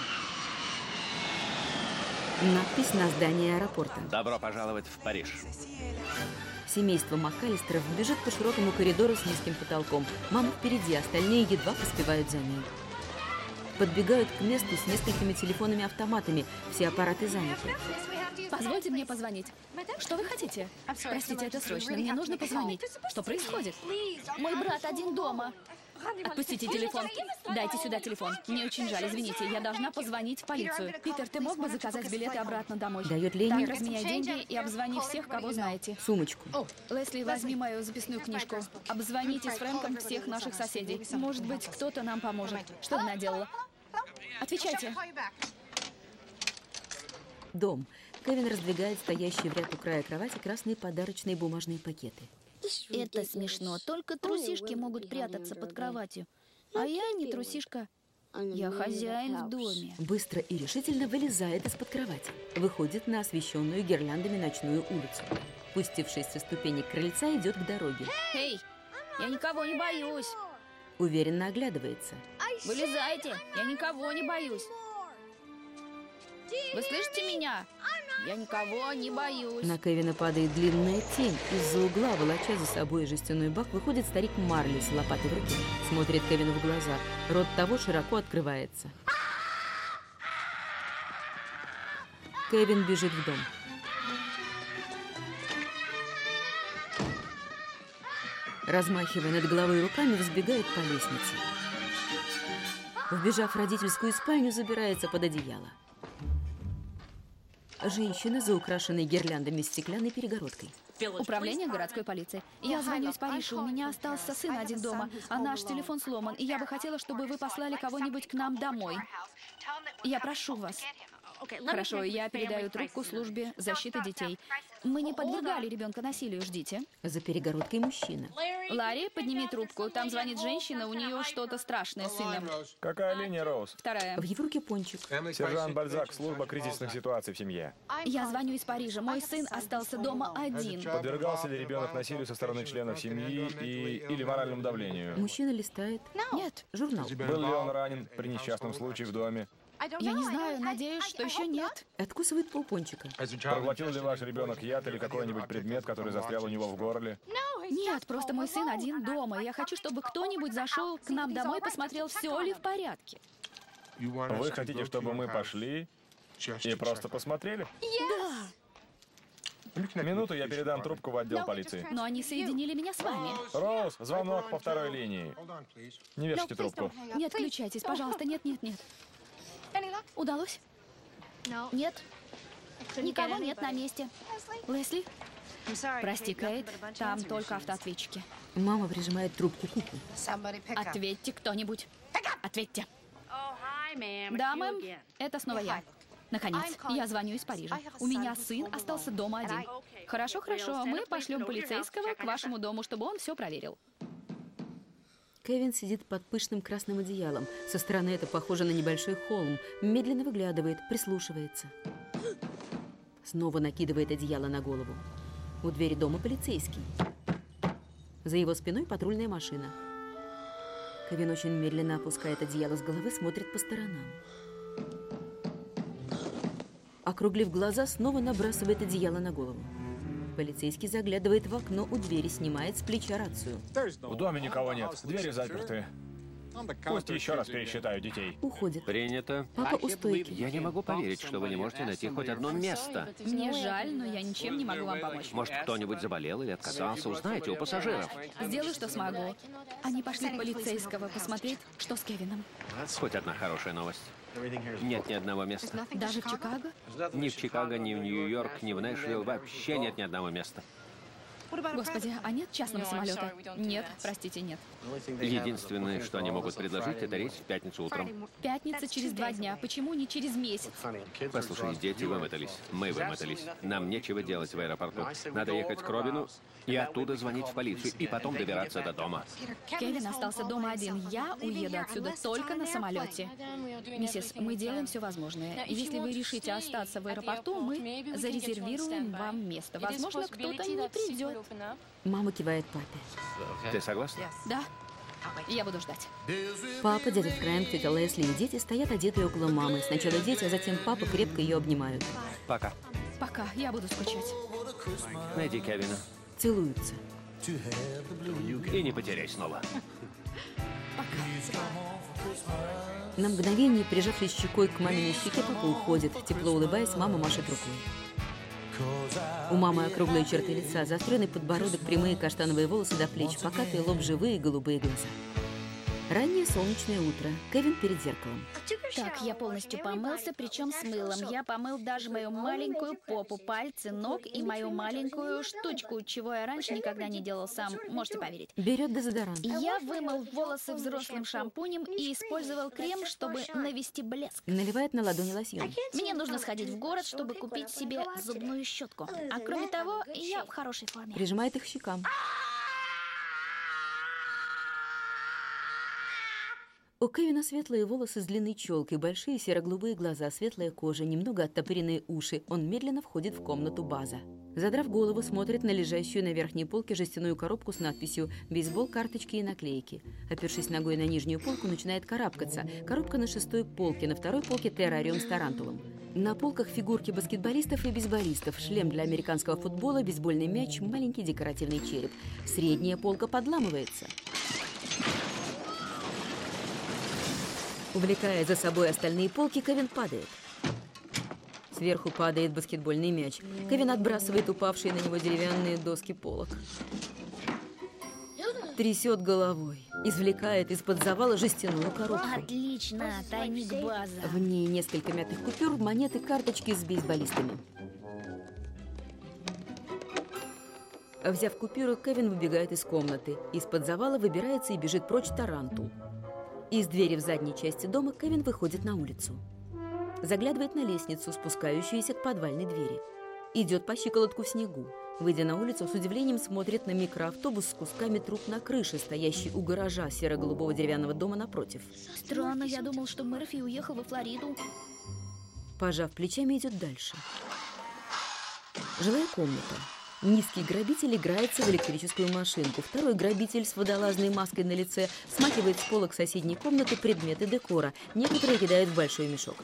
Надпись на здании аэропорта. Добро пожаловать в Париж. Семейство МакАлистеров бежит по широкому коридору с низким потолком. Мама впереди, остальные едва поспевают за ней. Подбегают к месту с несколькими телефонами-автоматами. Все аппараты заняты. Позвольте мне позвонить. Что вы хотите? Простите, это срочно. Мне нужно позвонить. Что происходит? Мой брат один дома. Отпустите телефон. Дайте сюда телефон. Мне очень жаль, извините. Я должна позвонить в полицию. Питер, ты мог бы заказать билеты обратно домой? Дает Ленни. Так, разменяй деньги и обзвони всех, кого знаете. Сумочку. Лесли, возьми мою записную книжку. Обзвоните с Фрэнком всех наших соседей. Может быть, кто-то нам поможет. Что ты наделала? Отвечайте. Дом. Кевин раздвигает стоящие в ряд у края кровати красные подарочные бумажные пакеты. Это смешно. Только трусишки могут прятаться под кроватью. А я не трусишка. Я хозяин в доме. Быстро и решительно вылезает из-под кровати. Выходит на освещенную гирляндами ночную улицу. Спустившись со ступенек крыльца, идет к дороге. Эй, я никого не боюсь. Уверенно оглядывается. Вылезайте, я никого не боюсь. Вы слышите меня? Я никого не боюсь. На Кевина падает длинная тень. Из-за угла, волоча за собой жестяной бак, выходит старик Марли с лопатой в руке. Смотрит Кевину в глаза. Рот того широко открывается. Кевин бежит в дом. Размахивая над головой руками, взбегает по лестнице. Вбежав в родительскую спальню, забирается под одеяло. Женщина за украшенной гирляндами стеклянной перегородкой. Управление городской полиции. Я звоню из Парижа. У меня остался сын один дома, а наш телефон сломан. И я бы хотела, чтобы вы послали кого-нибудь к нам домой. Я прошу вас. Хорошо, я передаю трубку службе защиты детей. Мы не подвергали ребенка насилию, ждите. За перегородкой мужчина. Ларри, подними трубку. Там звонит женщина, у нее что-то страшное с сыном. Какая линия, Роуз? Вторая. В его руке пончик. Сержант Бальзак, служба кризисных ситуаций в семье. Я звоню из Парижа. Мой сын остался дома один. Подвергался ли ребенок насилию со стороны членов семьи и... или моральному давлению? Мужчина листает. Нет. Журнал. Был ли он ранен при несчастном случае в доме? Я не знаю, надеюсь, что еще нет. Откусывает полпончика. Проглотил ли ваш ребенок яд или какой-нибудь предмет, который застрял у него в горле? Нет, просто мой сын один дома. Я хочу, чтобы кто-нибудь зашел к нам домой и посмотрел, все ли в порядке. Вы хотите, чтобы мы пошли и просто посмотрели? Да. Минуту, я передам трубку в отдел полиции. Но они соединили меня с вами. Роуз, звонок по второй линии. Не вешайте трубку. Не отключайтесь, пожалуйста. Нет, нет, нет. Удалось? Нет. Никого нет на месте. Лесли? Прости, Кейт, там только автоответчики. Мама прижимает трубку к уху. Ответьте кто-нибудь. Ответьте. Да, мэм, это снова я. Наконец, я звоню из Парижа. У меня сын остался дома один. Хорошо, хорошо, мы пошлем полицейского к вашему дому, чтобы он все проверил. Кевин сидит под пышным красным одеялом. Со стороны это похоже на небольшой холм. Медленно выглядывает, прислушивается. Снова накидывает одеяло на голову. У двери дома полицейский. За его спиной патрульная машина. Кевин очень медленно опускает одеяло с головы, смотрит по сторонам. Округлив глаза, снова набрасывает одеяло на голову. Полицейский заглядывает в окно у двери, снимает с плеча рацию. В доме никого нет, двери заперты. Пусть еще раз пересчитаю детей. Уходит. Принято. Папа у стойки. Я не могу поверить, что вы не можете найти хоть одно место. Мне жаль, но я ничем не могу вам помочь. Может, кто-нибудь заболел или отказался? Узнайте у пассажиров. Сделаю, что смогу. Они пошли к полицейского посмотреть, что с Кевином. Хоть одна хорошая новость. Нет ни одного места. Даже в Чикаго? Ни в Чикаго, ни в Нью-Йорк, ни в Нэшвилл. Вообще нет ни одного места. Господи, а нет частного самолета? Нет, простите, нет. Единственное, что они могут предложить, это рейс в пятницу утром. Пятница через два дня. Почему не через месяц? Послушай, дети вымотались. Мы вымотались. Нам нечего делать в аэропорту. Надо ехать к Робину и оттуда звонить в полицию, и потом добираться до дома. Кевин остался дома один. Я уеду отсюда только на самолете. Миссис, мы делаем все возможное. Если вы решите остаться в аэропорту, мы зарезервируем вам место. Возможно, кто-то не придет. Мама кивает папе. Ты согласна? Да. Я буду ждать. Папа, дядя Фрэнк, тетя Лесли и дети стоят одетые около мамы. Сначала дети, а затем папа крепко ее обнимают. Пока. Пока. Я буду скучать. Найди Кевина. Целуются. И не потеряй снова. На мгновение, прижавшись щекой к маминой щеке, папа уходит. Тепло улыбаясь, мама машет рукой. У мамы округлые черты лица, заостренный подбородок, прямые каштановые волосы до плеч, покатый лоб, живые голубые глаза. Раннее солнечное утро. Кевин перед зеркалом. Так, я полностью помылся, причем с мылом. Я помыл даже мою маленькую попу, пальцы, ног и мою маленькую штучку, чего я раньше никогда не делал сам, можете поверить. Берет дезодорант. Я вымыл волосы взрослым шампунем и использовал крем, чтобы навести блеск. Наливает на ладони лосьон. Мне нужно сходить в город, чтобы купить себе зубную щетку. А кроме того, я в хорошей форме. Прижимает их к щекам. У Кевина светлые волосы с длинной челкой, большие серо-голубые глаза, светлая кожа, немного оттопыренные уши. Он медленно входит в комнату база. Задрав голову, смотрит на лежащую на верхней полке жестяную коробку с надписью «Бейсбол, карточки и наклейки». Опершись ногой на нижнюю полку, начинает карабкаться. Коробка на шестой полке, на второй полке террариум с тарантулом. На полках фигурки баскетболистов и бейсболистов, шлем для американского футбола, бейсбольный мяч, маленький декоративный череп. Средняя полка подламывается. Увлекая за собой остальные полки, Кевин падает. Сверху падает баскетбольный мяч. Кевин отбрасывает упавшие на него деревянные доски полок. Трясет головой. Извлекает из-под завала жестяную коробку. Отлично, тайник база. В ней несколько мятых купюр, монеты, карточки с бейсболистами. Взяв купюры, Кевин выбегает из комнаты. Из-под завала выбирается и бежит прочь тарантул. Из двери в задней части дома Кевин выходит на улицу. Заглядывает на лестницу, спускающуюся к подвальной двери. Идет по щиколотку в снегу. Выйдя на улицу, с удивлением смотрит на микроавтобус с кусками труб на крыше, стоящий у гаража серо-голубого деревянного дома напротив. Странно, я думал, что Мерфи уехал во Флориду. Пожав плечами, идет дальше. Жилая комната. Низкий грабитель играется в электрическую машинку. Второй грабитель с водолазной маской на лице смахивает с полок соседней комнаты предметы декора. Некоторые кидают в большой мешок.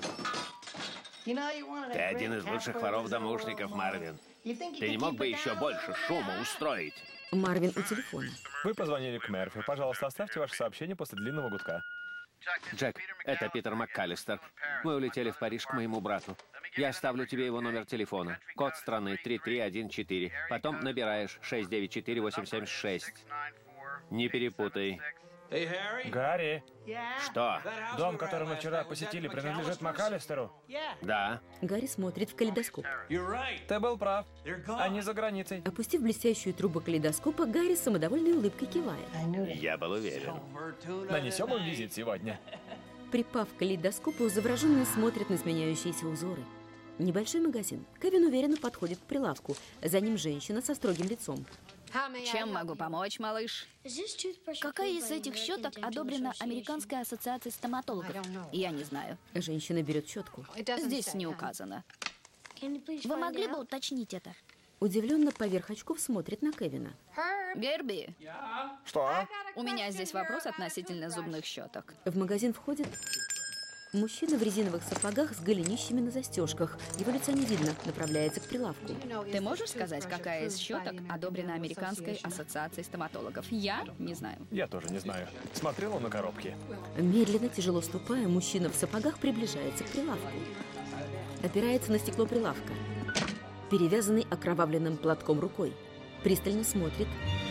Ты один из лучших воров-домушников, Марвин. Ты не мог бы еще больше шума устроить? Марвин у телефона. Вы позвонили к Мерфи. Пожалуйста, оставьте ваше сообщение после длинного гудка. Джек, это Питер МакКаллистер. Мы улетели в Париж к моему брату. Я оставлю тебе его номер телефона. Код страны три три один четыре. Потом набираешь шесть девять четыре восемь семь шесть. Не перепутай. Гарри, Что? дом, который мы вчера посетили, принадлежит МакКаллистеру? Да. Гарри смотрит в калейдоскоп. Ты был прав. Они за границей. Опустив блестящую трубу калейдоскопа, Гарри с самодовольной улыбкой кивает. Я был уверен. Нанесем им визит сегодня. Припав к калейдоскопу, завороженно смотрит на сменяющиеся узоры. Небольшой магазин. Кевин уверенно подходит к прилавку. За ним женщина со строгим лицом. Чем могу помочь, малыш? Какая из этих щеток одобрена Американской ассоциацией стоматологов? Я не знаю. Женщина берет щетку. Здесь не указано. Вы могли бы уточнить это? Удивленно поверх очков смотрит на Кевина. Герби, Что? у меня здесь вопрос относительно зубных щеток. В магазин входит Мужчина в резиновых сапогах с голенищами на застежках. Его лица не видно, направляется к прилавку. Ты можешь сказать, какая из щеток одобрена Американской ассоциацией стоматологов? Я не знаю. Я тоже не знаю. Смотрел он на коробке. Медленно, тяжело ступая, мужчина в сапогах приближается к прилавку. Опирается на стекло прилавка. Перевязанный окровавленным платком рукой. Пристально смотрит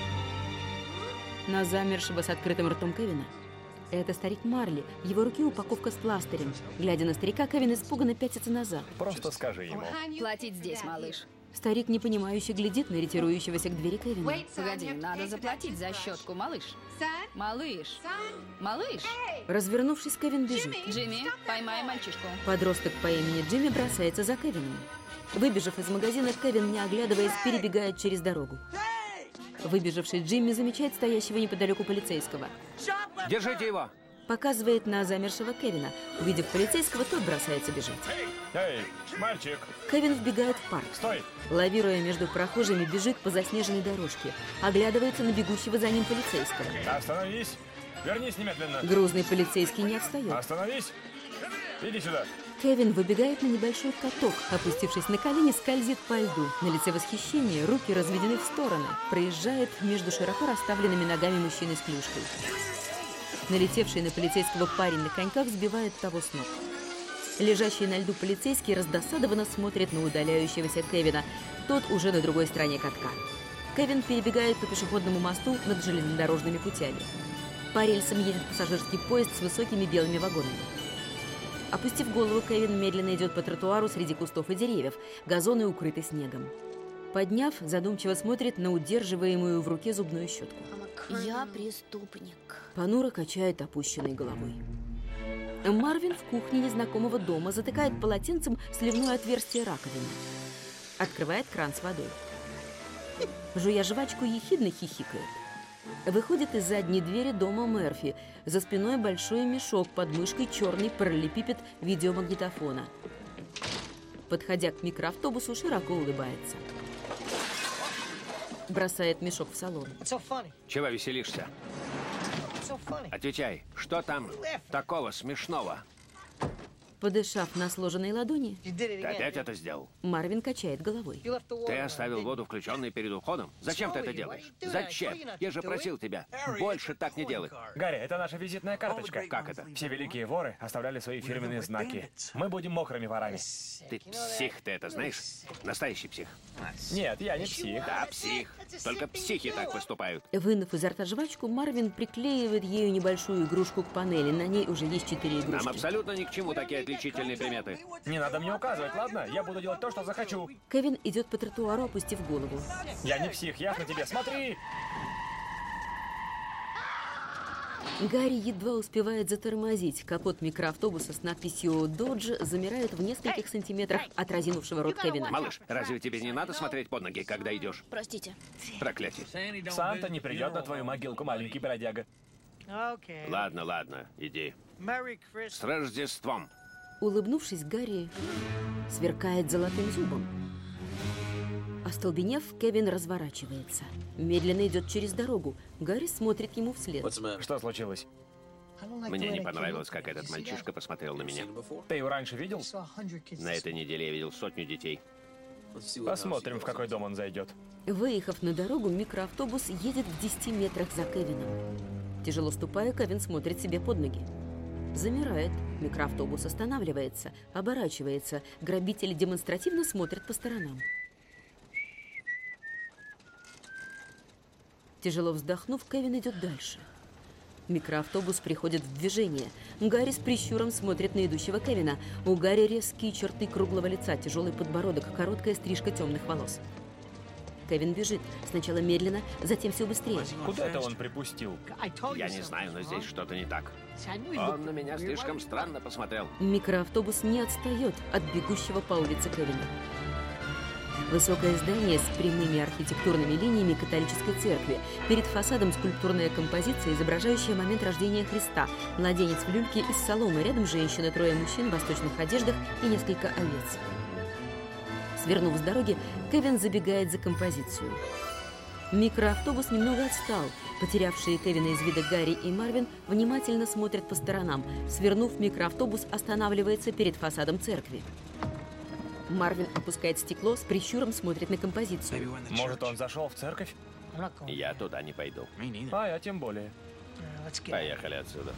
на замершего с открытым ртом Кевина. Это старик Марли. В его руке упаковка с пластырем. Глядя на старика, Кевин испуганно пятится назад. Просто скажи ему. Платить здесь, малыш. Старик непонимающе глядит на ретирующегося к двери Кевина. Погоди, надо заплатить за щетку, малыш. Малыш. Малыш. Развернувшись, Кевин бежит. Джимми, поймай мальчишку. Подросток по имени Джимми бросается за Кевином. Выбежав из магазина, Кевин, не оглядываясь, перебегает через дорогу. Выбежавший Джимми замечает стоящего неподалеку полицейского. Держите его! Показывает на замершего Кевина. Увидев полицейского, тот бросается бежать. Эй, мальчик! Кевин вбегает в парк. Стой! Лавируя между прохожими, бежит по заснеженной дорожке. Оглядывается на бегущего за ним полицейского. Остановись! Вернись немедленно! Грузный полицейский не отстает. Остановись! Иди сюда! Кевин выбегает на небольшой каток. Опустившись на колени, скользит по льду. На лице восхищение, руки разведены в стороны. Проезжает между широко расставленными ногами мужчины с клюшкой. Налетевший на полицейского парень на коньках сбивает того с ног. Лежащий на льду полицейский раздосадованно смотрит на удаляющегося Кевина. Тот уже на другой стороне катка. Кевин перебегает по пешеходному мосту над железнодорожными путями. По рельсам едет пассажирский поезд с высокими белыми вагонами. Опустив голову, Кевин медленно идет по тротуару среди кустов и деревьев. Газоны укрыты снегом. Подняв, задумчиво смотрит на удерживаемую в руке зубную щетку. Я преступник. Понуро качает опущенной головой. Марвин в кухне незнакомого дома затыкает полотенцем сливное отверстие раковины. Открывает кран с водой. Жуя жвачку, ехидно хихикает. Выходит из задней двери дома Мерфи. За спиной большой мешок, под мышкой черный параллелепипед видеомагнитофона. Подходя к микроавтобусу, широко улыбается. Бросает мешок в салон. Чего веселишься? Отвечай, что там такого смешного? Подышав на сложенной ладони, Ты опять это сделал? Марвин качает головой. Ты оставил воду включенной перед уходом? Зачем ты это делаешь? Зачем? Я же просил тебя. Больше так не делай. Гарри, это наша визитная карточка. Как это? Все великие воры оставляли свои фирменные знаки. Мы будем мокрыми ворами. Ты псих, ты это знаешь? Настоящий псих. Нет, я не псих. Да, псих. Только психи так поступают. Вынув изо рта жвачку, Марвин приклеивает ею небольшую игрушку к панели. На ней уже есть четыре игрушки. Нам абсолютно ни к чему такие отличительные приметы. Не надо мне указывать, ладно? Я буду делать то, что захочу. Кевин идет по тротуару, опустив голову. Я не псих, ясно тебе? Смотри! Гарри едва успевает затормозить. Капот микроавтобуса с надписью «Додж» замирает в нескольких сантиметрах от разинувшего рот Кевина. Малыш, разве тебе не надо смотреть под ноги, когда идешь? Простите. Проклятие. Санта не придет на твою могилку, маленький бродяга. Ладно, ладно, иди. С Рождеством! Улыбнувшись, Гарри сверкает золотым зубом. Остолбенев, Кевин разворачивается. Медленно идет через дорогу. Гарри смотрит ему вслед. Что случилось? Мне не понравилось, как этот мальчишка посмотрел на меня. Ты его раньше видел? На этой неделе я видел сотню детей. Посмотрим, в какой дом он зайдет. Выехав на дорогу, микроавтобус едет в десяти метрах за Кевином. Тяжело ступая, Кевин смотрит себе под ноги. Замирает. Микроавтобус останавливается, оборачивается. Грабители демонстративно смотрят по сторонам. Тяжело вздохнув, Кевин идет дальше. Микроавтобус приходит в движение. Гарри с прищуром смотрит на идущего Кевина. У Гарри резкие черты круглого лица, тяжелый подбородок, короткая стрижка темных волос. Кевин бежит. Сначала медленно, затем все быстрее. Куда это он припустил? Я не знаю, но здесь что-то не так. Он на меня слишком странно посмотрел. Микроавтобус не отстает от бегущего по улице Кевина. Высокое здание с прямыми архитектурными линиями католической церкви. Перед фасадом скульптурная композиция, изображающая момент рождения Христа. Младенец в люльке из соломы. Рядом женщина, трое мужчин в восточных одеждах и несколько овец. Свернув с дороги, Кевин забегает за композицию. Микроавтобус немного отстал. Потерявшие Кевина из вида Гарри и Марвин внимательно смотрят по сторонам. Свернув, микроавтобус останавливается перед фасадом церкви. Марвин опускает стекло, с прищуром смотрит на композицию. Может, он зашел в церковь? Я туда не пойду. А я тем более. Поехали отсюда.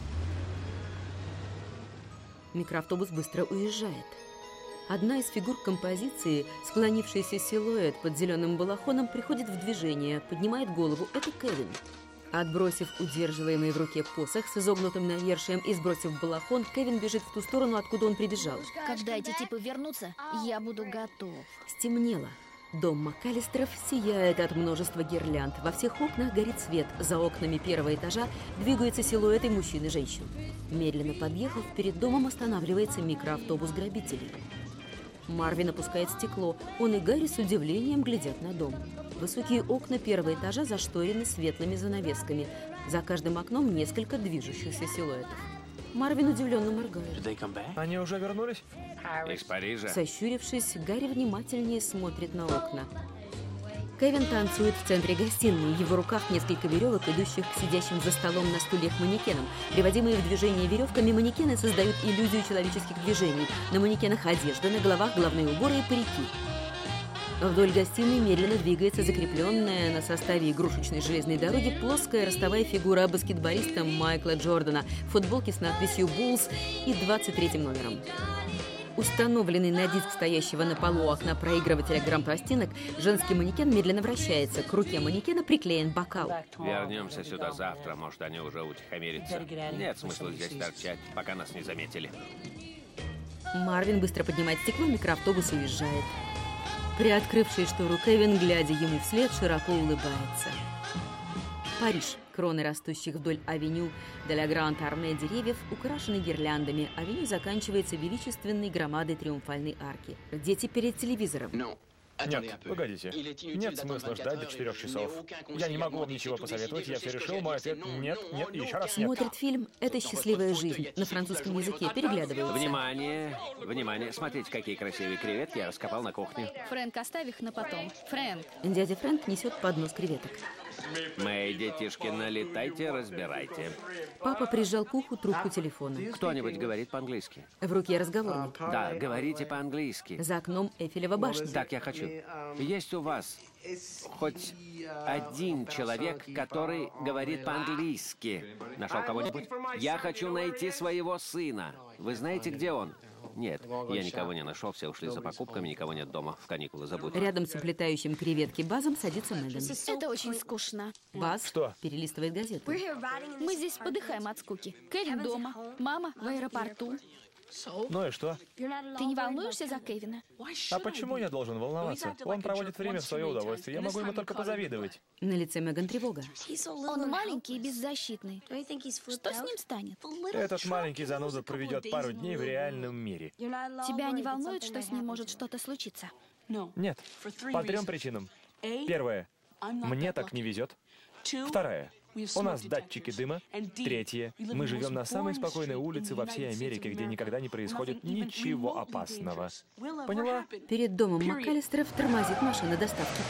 Микроавтобус быстро уезжает. Одна из фигур композиции, склонившийся силуэт под зеленым балахоном, приходит в движение, поднимает голову. Это Кевин. Отбросив удерживаемый в руке посох с изогнутым навершием и сбросив балахон, Кевин бежит в ту сторону, откуда он прибежал. Когда эти типы вернутся, я буду готов. Стемнело. Дом МакАлистеров сияет от множества гирлянд. Во всех окнах горит свет. За окнами первого этажа двигаются силуэты мужчин и женщин. Медленно подъехав, перед домом останавливается микроавтобус грабителей. Марвин опускает стекло. Он и Гарри с удивлением глядят на дом. Высокие окна первого этажа зашторены светлыми занавесками. За каждым окном несколько движущихся силуэтов. Марвин удивленно моргает. Они уже вернулись? Из Парижа. Сощурившись, Гарри внимательнее смотрит на окна. Кевин танцует в центре гостиной. В его руках несколько веревок, идущих к сидящим за столом на стульях манекенам. Приводимые в движение веревками, манекены создают иллюзию человеческих движений. На манекенах одежда, на головах головные уборы и парики. Вдоль гостиной медленно двигается закрепленная на составе игрушечной железной дороги плоская ростовая фигура баскетболиста Майкла Джордана в футболке с надписью «Буллс» и двадцать третьим номером. Установленный на диск стоящего на полу окна проигрывателя грамм-пластинок, женский манекен медленно вращается. К руке манекена приклеен бокал. Вернемся сюда завтра, может, они уже утихомирятся. Нет смысла здесь торчать, пока нас не заметили. Марвин быстро поднимает стекло, микроавтобус уезжает. Приоткрывший штору Кевин, глядя ему вслед, широко улыбается. Париж. Кроны растущих вдоль авеню де ла Гранд-Арме деревьев украшены гирляндами. Авеню заканчивается величественной громадой триумфальной арки. Дети перед телевизором. Нет, погодите. Нет смысла ждать до четырех часов. Я не могу вам ничего посоветовать, я все решил, мой ответ нет, нет и еще раз нет. Смотрит фильм «Это счастливая жизнь» на французском языке, переглядываются. Внимание, внимание, смотрите, какие красивые креветки я раскопал на кухне. Фрэнк, оставь их на потом. Фрэнк. Дядя Фрэнк несет поднос креветок. Мои детишки, налетайте, разбирайте. Папа прижал к уху трубку телефона. Кто-нибудь говорит по-английски? В руке разговорник. Да, говорите по-английски. За окном Эйфелева башня. Так, я хочу. Есть у вас хоть один человек, который говорит по-английски? Нашел кого-нибудь? Я хочу найти своего сына. Вы знаете, где он? Нет, я никого не нашел, все ушли за покупками, никого нет дома, в каникулы забудь. Рядом с уплетающим креветки Базом садится Меган. Это очень скучно. Баз Что? перелистывает газету. Мы здесь подыхаем от скуки. Кевин дома, мама в аэропорту. Ну и что? Ты не волнуешься за Кевина? А почему я должен волноваться? Он проводит время в свое удовольствие, я могу ему только позавидовать. На лице Меган тревога. Он маленький и беззащитный. Что с ним станет? Этот маленький зануда проведет пару дней в реальном мире. Тебя не волнует, что с ним может что-то случиться? Нет, по трем причинам. Первое. Мне так не везет. Вторая. У нас датчики дыма. Третье. Мы живем на самой спокойной улице во всей Америке, где никогда не происходит ничего опасного. Поняла? Перед домом МакАлистеров тормозит машина доставки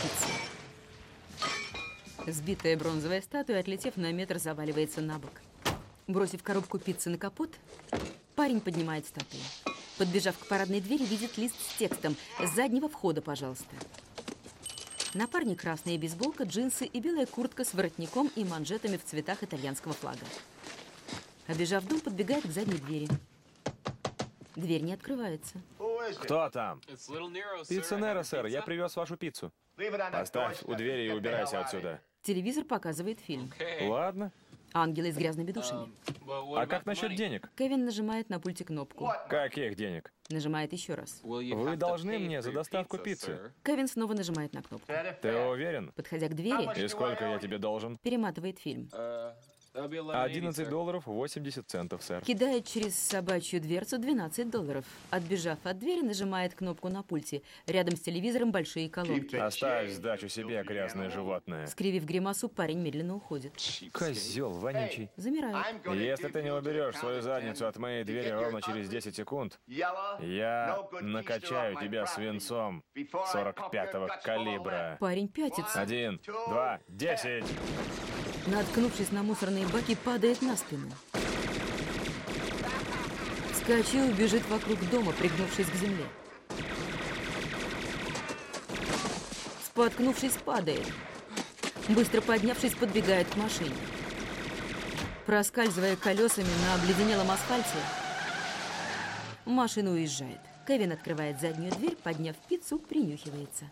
пиццы. Сбитая бронзовая статуя, отлетев на метр, заваливается на бок. Бросив коробку пиццы на капот, парень поднимает статую. Подбежав к парадной двери, видит лист с текстом «С заднего входа, пожалуйста». На парне красная бейсболка, джинсы и белая куртка с воротником и манжетами в цветах итальянского флага. Обежав дом, подбегает к задней двери. Дверь не открывается. Кто там? Пицца Неро, сэр, я привез вашу пиццу. Поставь у двери и убирайся отсюда. Телевизор показывает фильм. Ладно. Ангелы с грязными душами. А как насчет денег? Кевин нажимает на пульте кнопку. Каких денег? Нажимает еще раз. Вы должны мне за доставку пиццы. Кевин снова нажимает на кнопку. Ты уверен? Подходя к двери, И сколько я тебе должен? перематывает фильм. одиннадцать долларов восемьдесят центов, сэр. Кидает через собачью дверцу двенадцать долларов. Отбежав от двери, нажимает кнопку на пульте. Рядом с телевизором большие колонки. Оставь сдачу себе, грязное животное. Скривив гримасу, парень медленно уходит. Козел вонючий. Замирает. Если ты не уберешь свою задницу от моей двери ровно через десять секунд, я накачаю тебя свинцом сорок пятого калибра. Парень пятится. Один, два, десять. Наткнувшись на мусорные баки, падает на спину. Вскочил, бежит вокруг дома, пригнувшись к земле. Споткнувшись, падает. Быстро поднявшись, подбегает к машине. Проскальзывая колесами на обледенелом асфальте, машина уезжает. Кевин открывает заднюю дверь, подняв пиццу, принюхивается.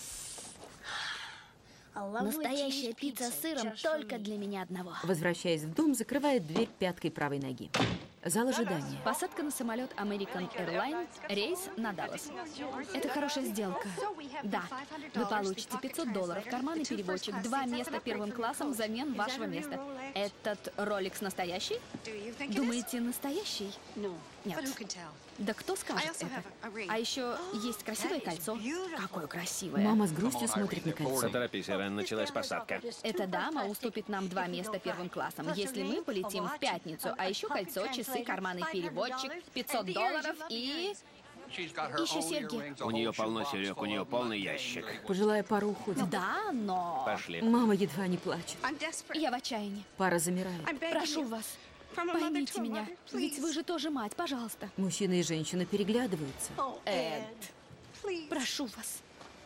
Настоящая пицца с сыром только для меня одного. Возвращаясь в дом, закрывает дверь пяткой правой ноги. Зал ожидания. Посадка на самолет American Airlines, рейс на Даллас. Это хорошая сделка. Да, вы получите пятьсот долларов, карманный переводчик, два места первым классом взамен вашего места. Этот Rolex настоящий? Думаете, настоящий? Нет. Да кто скажет это? А еще есть красивое кольцо. Какое красивое. Мама с грустью смотрит на кольцо. Поторопись, Ирен, началась посадка. Эта дама уступит нам два места первым классом, если мы полетим в пятницу. А еще кольцо, часы, карманный переводчик, пятьсот долларов и... еще серьги. У нее полно серег, у нее полный ящик. Пожилая пара уходит. Да, но... Пошли. Мама едва не плачет. Я в отчаянии. Пара замирает. Прошу вас, поймите меня. Ведь вы же тоже мать, пожалуйста. Мужчина и женщина переглядываются. Эд, прошу вас.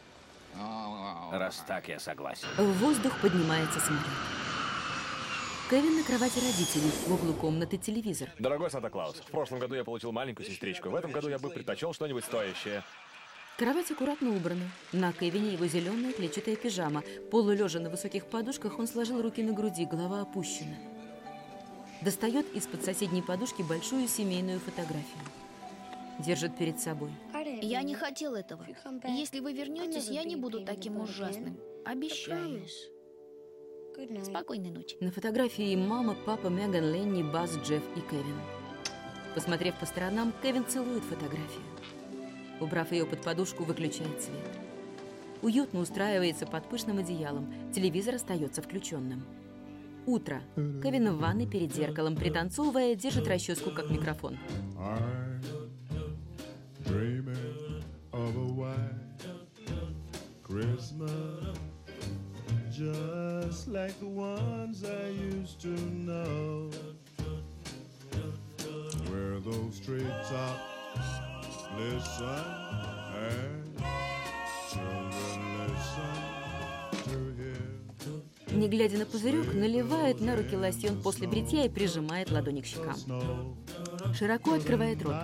Раз так, я согласен. В воздух поднимается самолет. Кевин на кровати родителей. В углу комнаты телевизор. Дорогой Санта-Клаус, в прошлом году я получил маленькую сестричку. В этом году я бы предпочел что-нибудь стоящее. Кровать аккуратно убрана. На Кевине его зеленая клетчатая пижама. Полулежа на высоких подушках, он сложил руки на груди, голова опущена. Достает из-под соседней подушки большую семейную фотографию. Держит перед собой. Я не хотел этого. Если вы вернетесь, я не буду таким ужасным. Обещаю. Спокойной ночи. На фотографии мама, папа, Меган, Ленни, Базз, Джефф и Кевин. Посмотрев по сторонам, Кевин целует фотографию. Убрав ее под подушку, выключает свет. Уютно устраивается под пышным одеялом. Телевизор остается включенным. Утро. Кевин в ванной перед зеркалом, пританцовывая, держит расческу как микрофон. Just like the ones I used to know, where those treetops listen and children listen to hear. Не глядя на пузырек, наливает на руки лосьон после бритья и прижимает ладони к щекам. Широко открывает рот.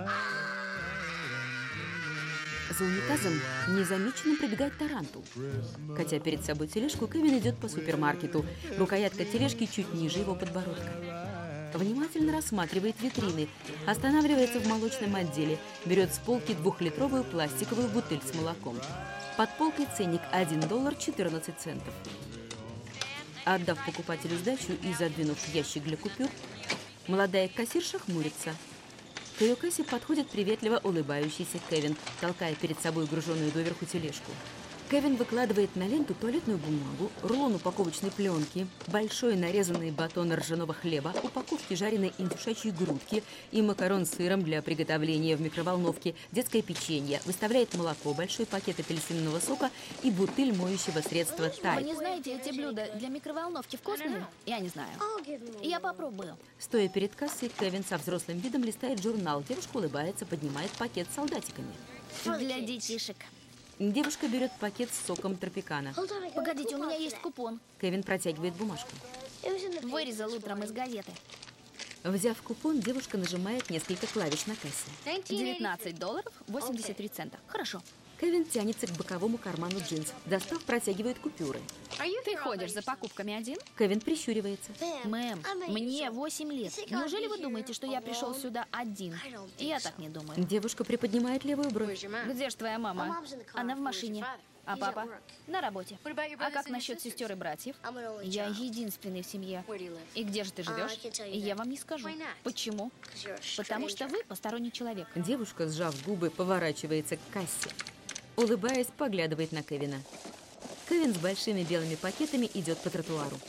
За унитазом незамеченно пробегает тарантул. Катя перед собой тележку, Кевин идет по супермаркету. Рукоятка тележки чуть ниже его подбородка. Внимательно рассматривает витрины. Останавливается в молочном отделе. Берет с полки двухлитровую пластиковую бутыль с молоком. Под полкой ценник один доллар четырнадцать центов. Отдав покупателю сдачу и задвинув ящик для купюр, молодая кассирша хмурится. К ее кассе подходит приветливо улыбающийся Кевин, толкая перед собой груженную доверху тележку. Кевин выкладывает на ленту туалетную бумагу, рулон упаковочной пленки, большой нарезанный батон ржаного хлеба, упаковки жареной индюшачьей грудки и макарон с сыром для приготовления в микроволновке, детское печенье, выставляет молоко, большой пакет апельсинового сока и бутыль моющего средства Вы Тайд. не знаете, эти блюда для микроволновки вкусные? Я не знаю. Я попробую. Стоя перед кассой, Кевин со взрослым видом листает журнал. Девушка улыбается, поднимает пакет с солдатиками. Для детишек. Девушка берет пакет с соком тропикана. Погодите, у меня есть купон. Кевин протягивает бумажку. Вырезал утром из газеты. Взяв купон, девушка нажимает несколько клавиш на кассе. девятнадцать долларов восемьдесят три цента. Хорошо. Кевин тянется к боковому карману джинсов. Достав, протягивает купюры. Ты ходишь за покупками один? Кевин прищуривается. Мэм, мне восемь лет. Неужели вы думаете, что я пришел сюда один? Я так не думаю. Девушка приподнимает левую бровь. Где же твоя мама? Она в машине. А папа? На работе. А как насчет сестер и братьев? Я единственный в семье. И где же ты живешь? Я вам не скажу. Почему? Потому что вы посторонний человек. Девушка, сжав губы, поворачивается к кассе. Улыбаясь, поглядывает на Кевина. Кевин с большими белыми пакетами идет по тротуару.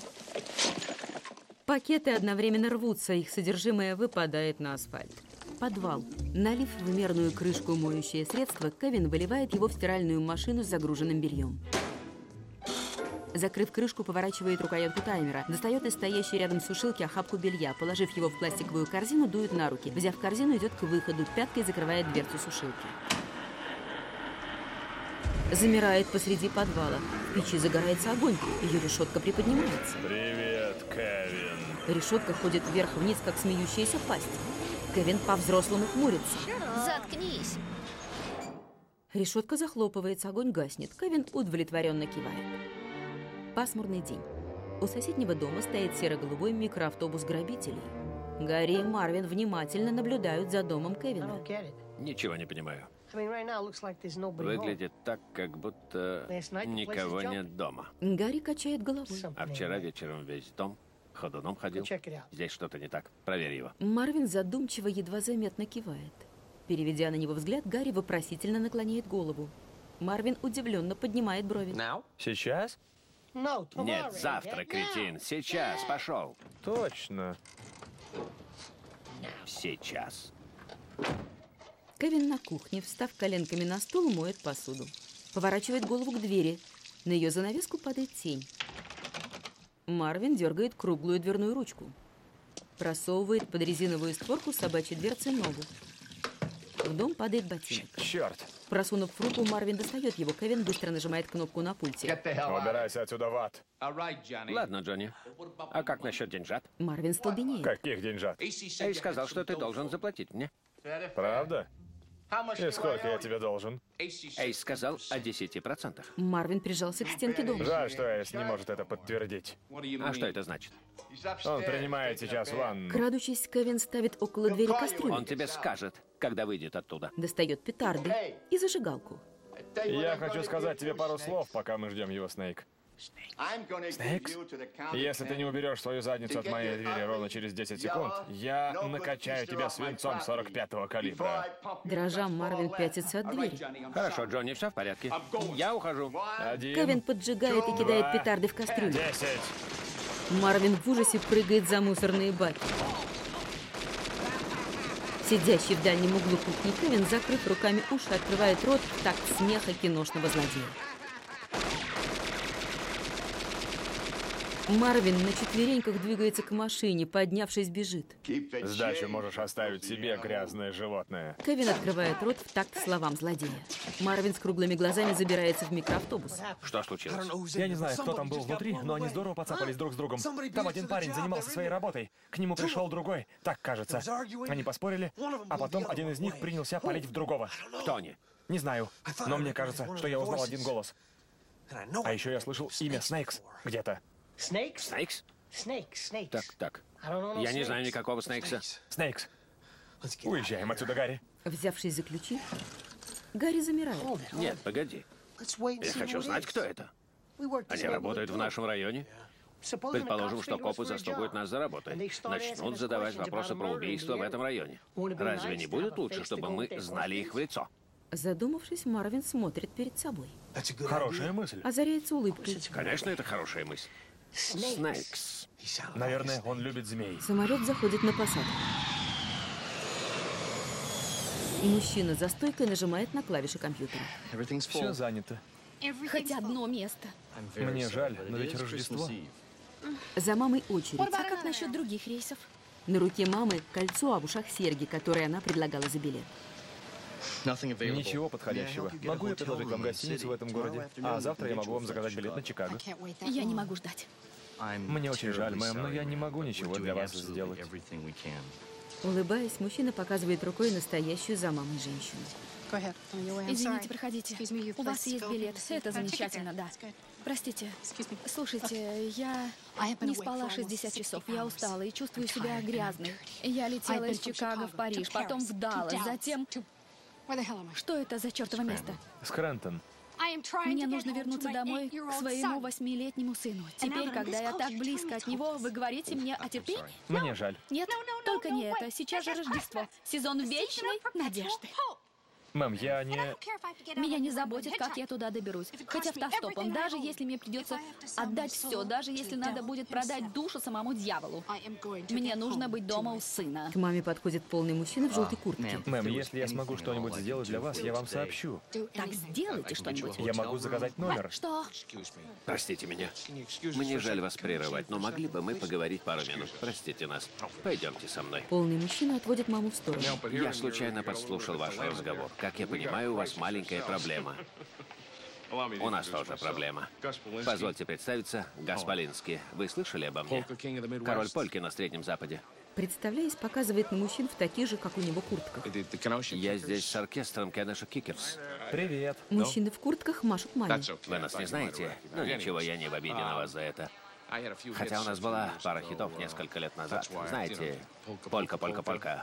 Пакеты одновременно рвутся, их содержимое выпадает на асфальт. Подвал. Налив в мерную крышку моющее средство, Кевин выливает его в стиральную машину с загруженным бельем. Закрыв крышку, поворачивает рукоятку таймера, достает из стоящей рядом сушилки охапку белья, положив его в пластиковую корзину, дует на руки. Взяв корзину, идет к выходу, пяткой закрывает дверцу сушилки. Замирает посреди подвала. В печи загорается огонь, ее решетка приподнимается. Привет, Кевин. Решетка ходит вверх-вниз, как смеющаяся пасть. Кевин по-взрослому хмурится. Заткнись. Решетка захлопывается, огонь гаснет. Кевин удовлетворенно кивает. Пасмурный день. У соседнего дома стоит серо-голубой микроавтобус грабителей. Гарри и Марвин внимательно наблюдают за домом Кевина. Ничего не понимаю. Выглядит так, как будто никого нет дома. Гарри качает головой. А вчера вечером весь дом ходуном ходил. Здесь что-то не так. Проверь его. Марвин задумчиво, едва заметно кивает. Переведя на него взгляд, Гарри вопросительно наклоняет голову. Марвин удивленно поднимает брови. Сейчас? Нет, завтра, кретин. Сейчас, пошел. Точно. Сейчас. Кевин на кухне, встав коленками на стул, моет посуду. Поворачивает голову к двери. На ее занавеску падает тень. Марвин дергает круглую дверную ручку. Просовывает под резиновую створку собачьей дверцы ногу. В дом падает ботинок. Черт. Просунув руку, Марвин достает его. Кевин быстро нажимает кнопку на пульте. Убирайся отсюда в ад. Ладно, Джонни. А как насчет деньжат? Марвин столбенеет. Каких деньжат? Эй сказал, что ты должен заплатить мне. Правда? И сколько я тебе должен? Эй сказал о десяти процентах. Марвин прижался к стенке дома. Жаль, что Эйс не может это подтвердить. А что это значит? Он принимает сейчас ванну. Крадучись, Кевин ставит около двери кастрюлю. Он тебе скажет, когда выйдет оттуда. Достает петарды и зажигалку. Я хочу сказать тебе пару слов, пока мы ждем его, Снейк. Снейкс? Если ты не уберешь свою задницу от моей двери ровно через десять секунд, я накачаю тебя свинцом сорок пятого калибра. Дрожа, Марвин пятится от двери. Хорошо, Джонни, все в порядке. Я ухожу. Один, Кевин поджигает и кидает два, петарды в кастрюлю. десять. Марвин в ужасе прыгает за мусорные баки. Сидящий в дальнем углу кухни Кевин, закрыв руками уши, открывает рот в такт смеха киношного злодея. Марвин на четвереньках двигается к машине, поднявшись, бежит. Сдачу можешь оставить себе, грязное животное. Кевин открывает рот в такт словам злодея. Марвин с круглыми глазами забирается в микроавтобус. Что случилось? Я не знаю, кто там был внутри, но они здорово поцапались друг с другом. Там один парень занимался своей работой. К нему пришел другой, так кажется. Они поспорили, а потом один из них принялся палить в другого. Кто они? Не знаю, но мне кажется, что я узнал один голос. А еще я слышал имя Снейкс где-то. Снейкс? Так, так. Я не знаю никакого Снейкса. Снейкс. Уезжаем отсюда, Гарри. Взявшись за ключи, Гарри замирает. Нет, погоди. Я хочу знать, кто это. Они работают в нашем районе. Предположим, что копы застукают нас за работой. Начнут задавать вопросы про убийство в этом районе. Разве не будет лучше, чтобы мы знали их в лицо? Задумавшись, Марвин смотрит перед собой. Хорошая мысль. Озаряется улыбкой. Конечно, это хорошая мысль. Снейкс. Наверное, он любит змей. Самолет заходит на посадку. Мужчина за стойкой нажимает на клавиши компьютера. Все занято. Хоть одно место. Мне жаль, но ведь Рождество. За мамой очередь. А как насчет других рейсов? На руке мамы кольцо, а в ушах серьги, которые она предлагала за билет. Ничего подходящего. Могу я предложить вам гостиницу в этом городе? А завтра я могу вам заказать билет на Чикаго. Я не могу ждать. Мне очень жаль, мэм, но я не могу ничего для вас сделать. Улыбаясь, мужчина показывает рукой настоящую за мамой женщину. Извините, проходите. У вас есть билет. Это замечательно, да. Простите. Слушайте, я не спала шестьдесят часов. Я устала и чувствую себя грязной. Я летела из Чикаго в Париж, потом в Даллас, затем... Что это за чертово место? Скрэнтон. Мне нужно вернуться домой к своему восьмилетнему сыну. Теперь, когда я так близко от него, вы говорите мне о терпении? Мне жаль. Нет, только не это. Сейчас же Рождество. Сезон вечной надежды. Мэм, я не... Меня не заботит, как я туда доберусь. Хоть автостопом, даже если мне придется отдать все, даже если надо будет продать душу самому дьяволу. Мне нужно быть дома у сына. К маме подходит полный мужчина в желтой куртке. Мэм, если я смогу что-нибудь сделать для вас, я вам сообщу. Так сделайте что-нибудь. Я могу заказать номер. Что? Простите меня. Мне жаль вас прерывать, но могли бы мы поговорить пару минут? Простите нас. Пойдемте со мной. Полный мужчина отводит маму в сторону. Я случайно подслушал ваш разговор. Как я понимаю, у вас маленькая проблема. У нас тоже проблема. Позвольте представиться, Гаспалинский. Вы слышали обо мне? Король польки на Среднем Западе. Представляясь, показывает на мужчин в таких же, как у него, куртках. Я здесь с оркестром Кенеша Кикерс. Привет. Мужчины в куртках машут маме. Вы нас не знаете? Ну ничего, я не в обиде на вас за это. Хотя у нас была пара хитов несколько лет назад. Знаете, полька, полька, полька.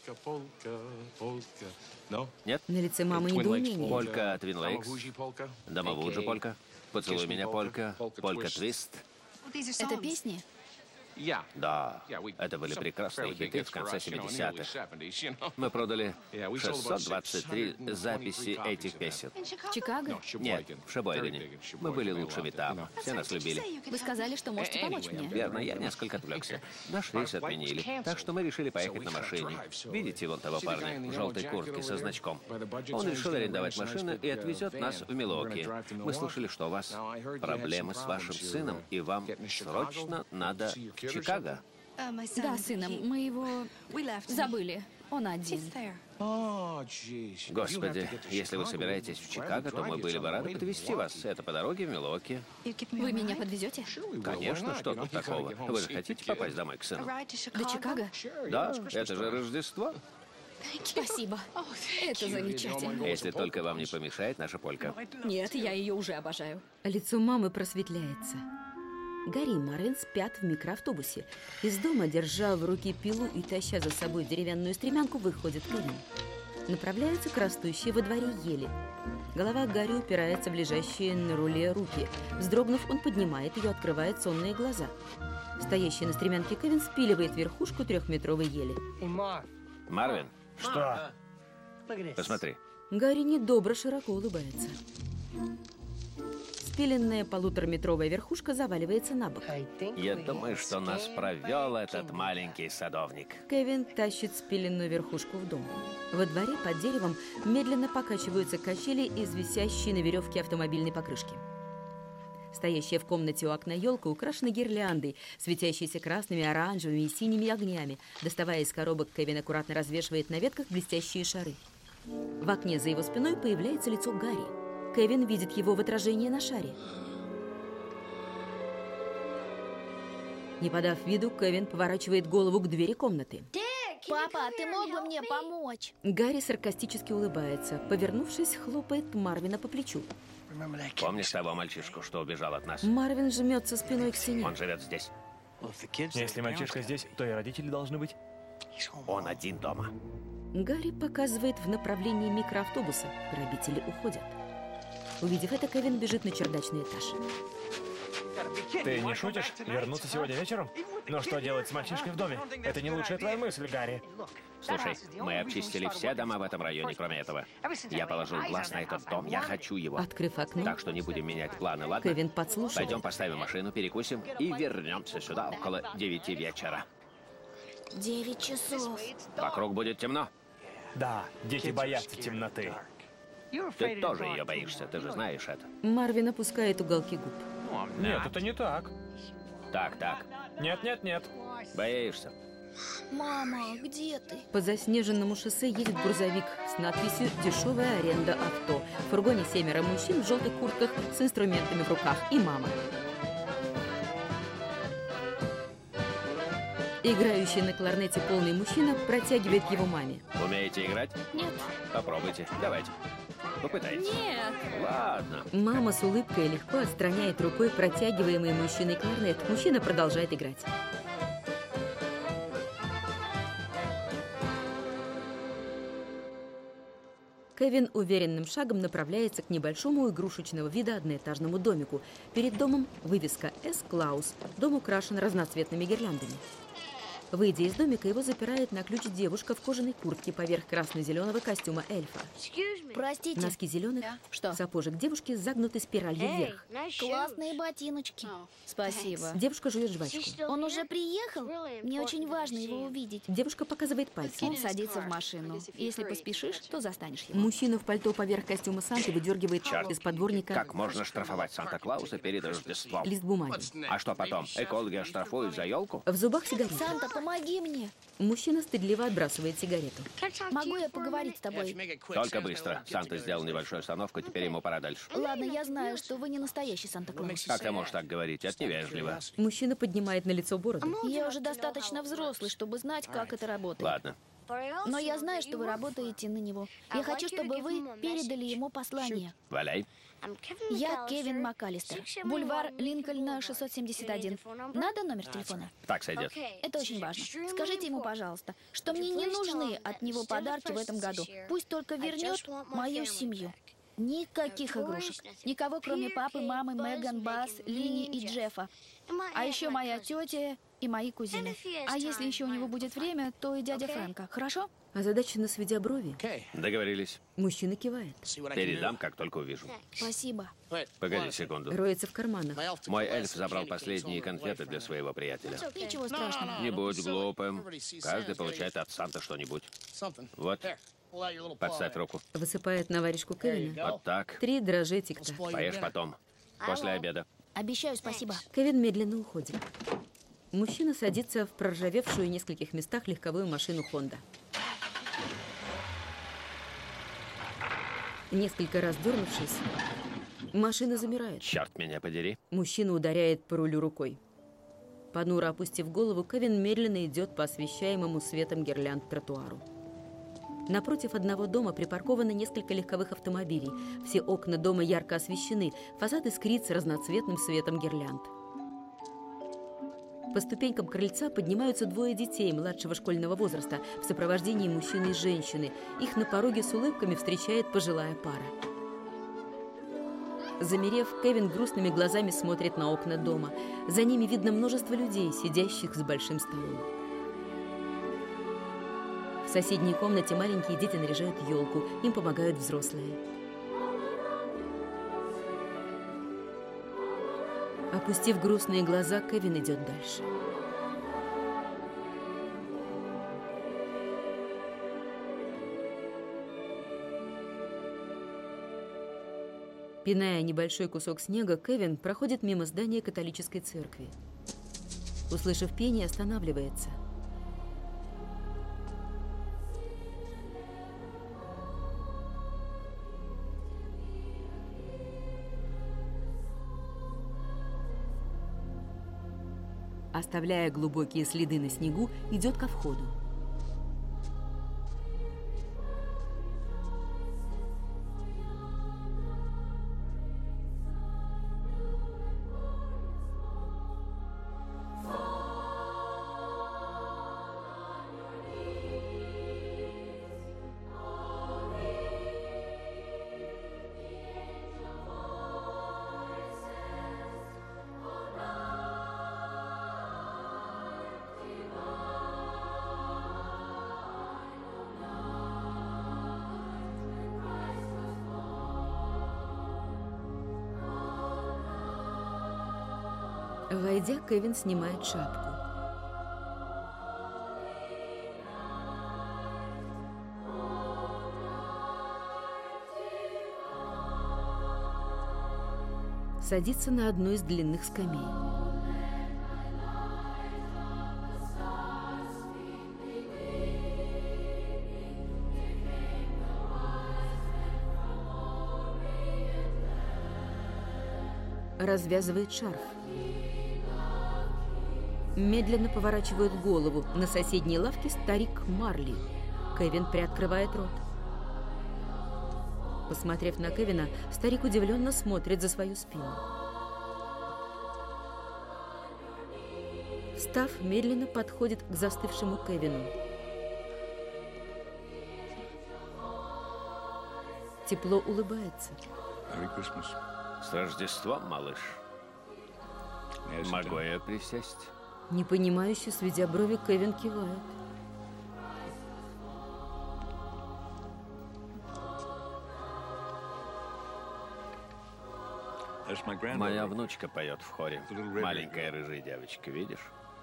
Нет? На лице мамы недоумение. Полька Твин Лейкс, Дамавуджи полька, Поцелуй меня полька, полька Твист. Это песни? Да, это были прекрасные хиты в конце семидесятых. Мы продали шестьсот двадцать три записи этих песен. В Чикаго? Нет, в Шебойдене. Мы были лучшими там. Все нас любили. Вы сказали, что можете помочь мне. Верно, я несколько отвлекся. Наш рейс отменили, так что мы решили поехать на машине. Видите вон того парня в желтой куртке со значком? Он решил арендовать машину и отвезет нас в Милуоки. Мы слышали, что у вас проблемы с вашим сыном, и вам срочно надо в Чикаго. Да, сыном, мы его забыли. Он один. Господи, если вы собираетесь в Чикаго, то мы были бы рады подвезти вас. Это по дороге в Милуоки. Вы меня подвезете? Конечно, что тут такого? Вы же хотите попасть домой к сыну? До Чикаго? Да, это же Рождество. Спасибо. Это замечательно. Если только вам не помешает наша полька. Нет, я ее уже обожаю. Лицо мамы просветляется. Гарри и Марвин спят в микроавтобусе. Из дома, держа в руке пилу и таща за собой деревянную стремянку, выходит Кевин. Направляются к растущей во дворе ели. Голова Гарри упирается в лежащие на руле руки. Вздрогнув, он поднимает ее, открывает сонные глаза. Стоящий на стремянке Кевин спиливает верхушку трехметровой ели. Марвин, Что? посмотри. Гарри недобро широко улыбается. Спиленная полутораметровая верхушка заваливается на бок. Я думаю, что нас провел этот маленький садовник. Кевин тащит спиленную верхушку в дом. Во дворе под деревом медленно покачиваются качели из висящей на веревке автомобильной покрышки. Стоящая в комнате у окна елка украшена гирляндой, светящейся красными, оранжевыми и синими огнями. Доставая из коробок, Кевин аккуратно развешивает на ветках блестящие шары. В окне за его спиной появляется лицо Гарри. Кевин видит его в отражении на шаре. Не подав виду, Кевин поворачивает голову к двери комнаты. Папа, ты мог бы мне помочь? Гарри саркастически улыбается. Повернувшись, хлопает Марвина по плечу. Помнишь того мальчишку, что убежал от нас? Марвин жмется спиной к стене. Он живет здесь. Если мальчишка здесь, то и родители должны быть. Он один дома. Гарри показывает в направлении микроавтобуса. Грабители уходят. Увидев это, Кевин бежит на чердачный этаж. Ты не шутишь? Вернуться сегодня вечером? Но что делать с мальчишкой в доме? Это не лучшая твоя мысль, Гарри. Слушай, мы обчистили все дома в этом районе, кроме этого. Я положил глаз на этот дом, я хочу его. Открыв окно, Так что не будем менять планы, ладно? Кевин подслушивает. Пойдем поставим машину, перекусим и вернемся сюда около девяти вечера. Девять часов. Вокруг будет темно. Да, дети боятся темноты. Ты тоже ее боишься, ты же знаешь это. Марвин опускает уголки губ. Нет, это не так. Так, так. Нет, нет, нет. Боишься? Мама, где ты? По заснеженному шоссе едет грузовик с надписью «Дешевая аренда авто». В фургоне семеро мужчин в желтых куртках с инструментами в руках и мама. Играющий на кларнете полный мужчина протягивает его маме. Умеете играть? Нет. Попробуйте. Давайте. Попытайтесь. Нет. Ладно. Мама с улыбкой легко отстраняет рукой протягиваемый мужчиной кларнет. Мужчина продолжает играть. Кевин уверенным шагом направляется к небольшому игрушечного вида одноэтажному домику. Перед домом вывеска «С. Клаус». Дом украшен разноцветными гирляндами. Выйдя из домика, его запирает на ключ девушка в кожаной куртке поверх красно-зеленого костюма эльфа. Простите. Носки зеленых, Что? сапожек девушки загнуты спиралью вверх. Классные ботиночки. Спасибо. Девушка жует жвачку. Он уже приехал? Мне очень важно его увидеть. Девушка показывает пальцем. Он садится в машину. Если поспешишь, то застанешь его. Мужчина в пальто поверх костюма Санты выдергивает Черт. из подворника Как можно штрафовать Санта-Клауса перед Рождеством? лист бумаги. А что потом? Экологи оштрафуют за елку? В зубах сигарета. Санта, помоги мне. Мужчина стыдливо отбрасывает сигарету. Могу я поговорить с тобой? Только быстро. Санта сделал небольшую остановку, теперь ему пора дальше. Ладно, я знаю, что вы не настоящий Санта-Клаус. Как ты можешь так говорить? Это невежливо. Мужчина поднимает на лицо бороду. Я уже достаточно взрослый, чтобы знать, как это работает. Ладно. Но я знаю, что вы работаете на него. Я хочу, чтобы вы передали ему послание. Валяй. Я Кевин МакАлистер. Бульвар Линкольна, шестьсот семьдесят один. Надо номер телефона? Так сойдет. Это очень важно. Скажите ему, пожалуйста, что мне не нужны от него подарки в этом году. Пусть только вернет мою семью. Никаких игрушек. Никого, кроме папы, мамы, Меган, Бас, Лини и Джеффа. А еще моя тетя и мои кузины. А если еще у него будет время, то и дядя Фрэнка. Хорошо? Озадаченно сведя брови, Договорились. мужчина кивает. Передам, как только увижу. Спасибо. Погоди секунду. Роется в карманах. Мой эльф забрал последние конфеты для своего приятеля. Ничего страшного. Не будь глупым. Каждый получает от Санта что-нибудь. Вот. Подставь руку. Высыпает на варежку Кевина. Вот так. Три дрожжи тик-так. Поешь потом. После обеда. Обещаю, спасибо. Кевин медленно уходит. Мужчина садится в проржавевшую в нескольких местах легковую машину Honda. Несколько раз дернувшись, машина замирает. Черт меня подери. Мужчина ударяет по рулю рукой. Понуро опустив голову, Кевин медленно идет по освещаемому светом гирлянд тротуару. Напротив одного дома припарковано несколько легковых автомобилей. Все окна дома ярко освещены, фасад искрится разноцветным светом гирлянд. По ступенькам крыльца поднимаются двое детей младшего школьного возраста в сопровождении мужчины и женщины. Их на пороге с улыбками встречает пожилая пара. Замерев, Кевин грустными глазами смотрит на окна дома. За ними видно множество людей, сидящих за большим столом. В соседней комнате маленькие дети наряжают елку, им помогают взрослые. Опустив грустные глаза, Кевин идет дальше. Пиная небольшой кусок снега, Кевин проходит мимо здания католической церкви. Услышав пение, останавливается. Оставляя глубокие следы на снегу, идет ко входу. Войдя, Кевин снимает шапку. Садится на одну из длинных скамей. Развязывает шарф. Медленно поворачивает голову. На соседней лавке старик Марли. Кевин приоткрывает рот. Посмотрев на Кевина, старик удивленно смотрит за свою спину. Встав, медленно подходит к застывшему Кевину. тепло улыбается. С Рождеством, малыш. Могу я присесть? Непонимающе, сведя брови, Кевин кивает. Моя внучка поет в хоре. Маленькая рыжая девочка, видишь?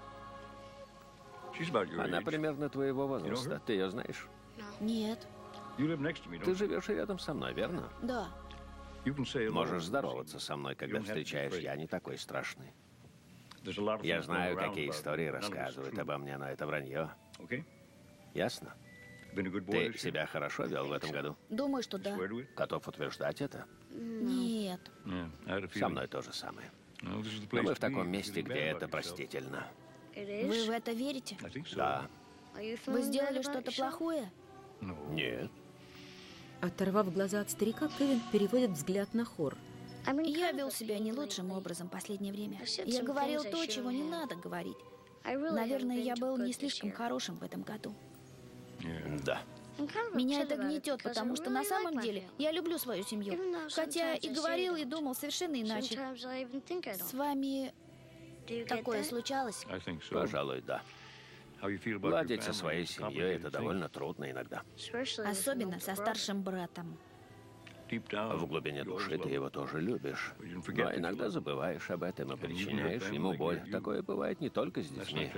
Она примерно твоего возраста. Ты ее знаешь? Нет. Ты живешь рядом со мной, верно? Да. Можешь здороваться со мной, когда встречаешь. Я не такой страшный. Я знаю, какие истории рассказывают обо мне, но это вранье. Ясно? Ты себя хорошо вел в этом году? Думаю, что да. Готов утверждать это? Нет. Со мной то же самое. Но мы в таком месте, где это простительно. Вы в это верите? Да. Вы сделали что-то плохое? Нет. Оторвав глаза от старика, Кевин переводит взгляд на хор. Я вел себя не лучшим образом в последнее время. Я говорил то, чего не надо говорить. Наверное, я был не слишком хорошим в этом году. Да. Меня это гнетет, потому что на самом деле я люблю свою семью. Хотя и говорил, и думал совершенно иначе. С вами такое случалось? Пожалуй, да. Ладить со своей семьей — это довольно трудно иногда. Особенно со старшим братом. В глубине души ты его тоже любишь. Но иногда забываешь об этом и причиняешь ему боль. Такое бывает не только с детьми.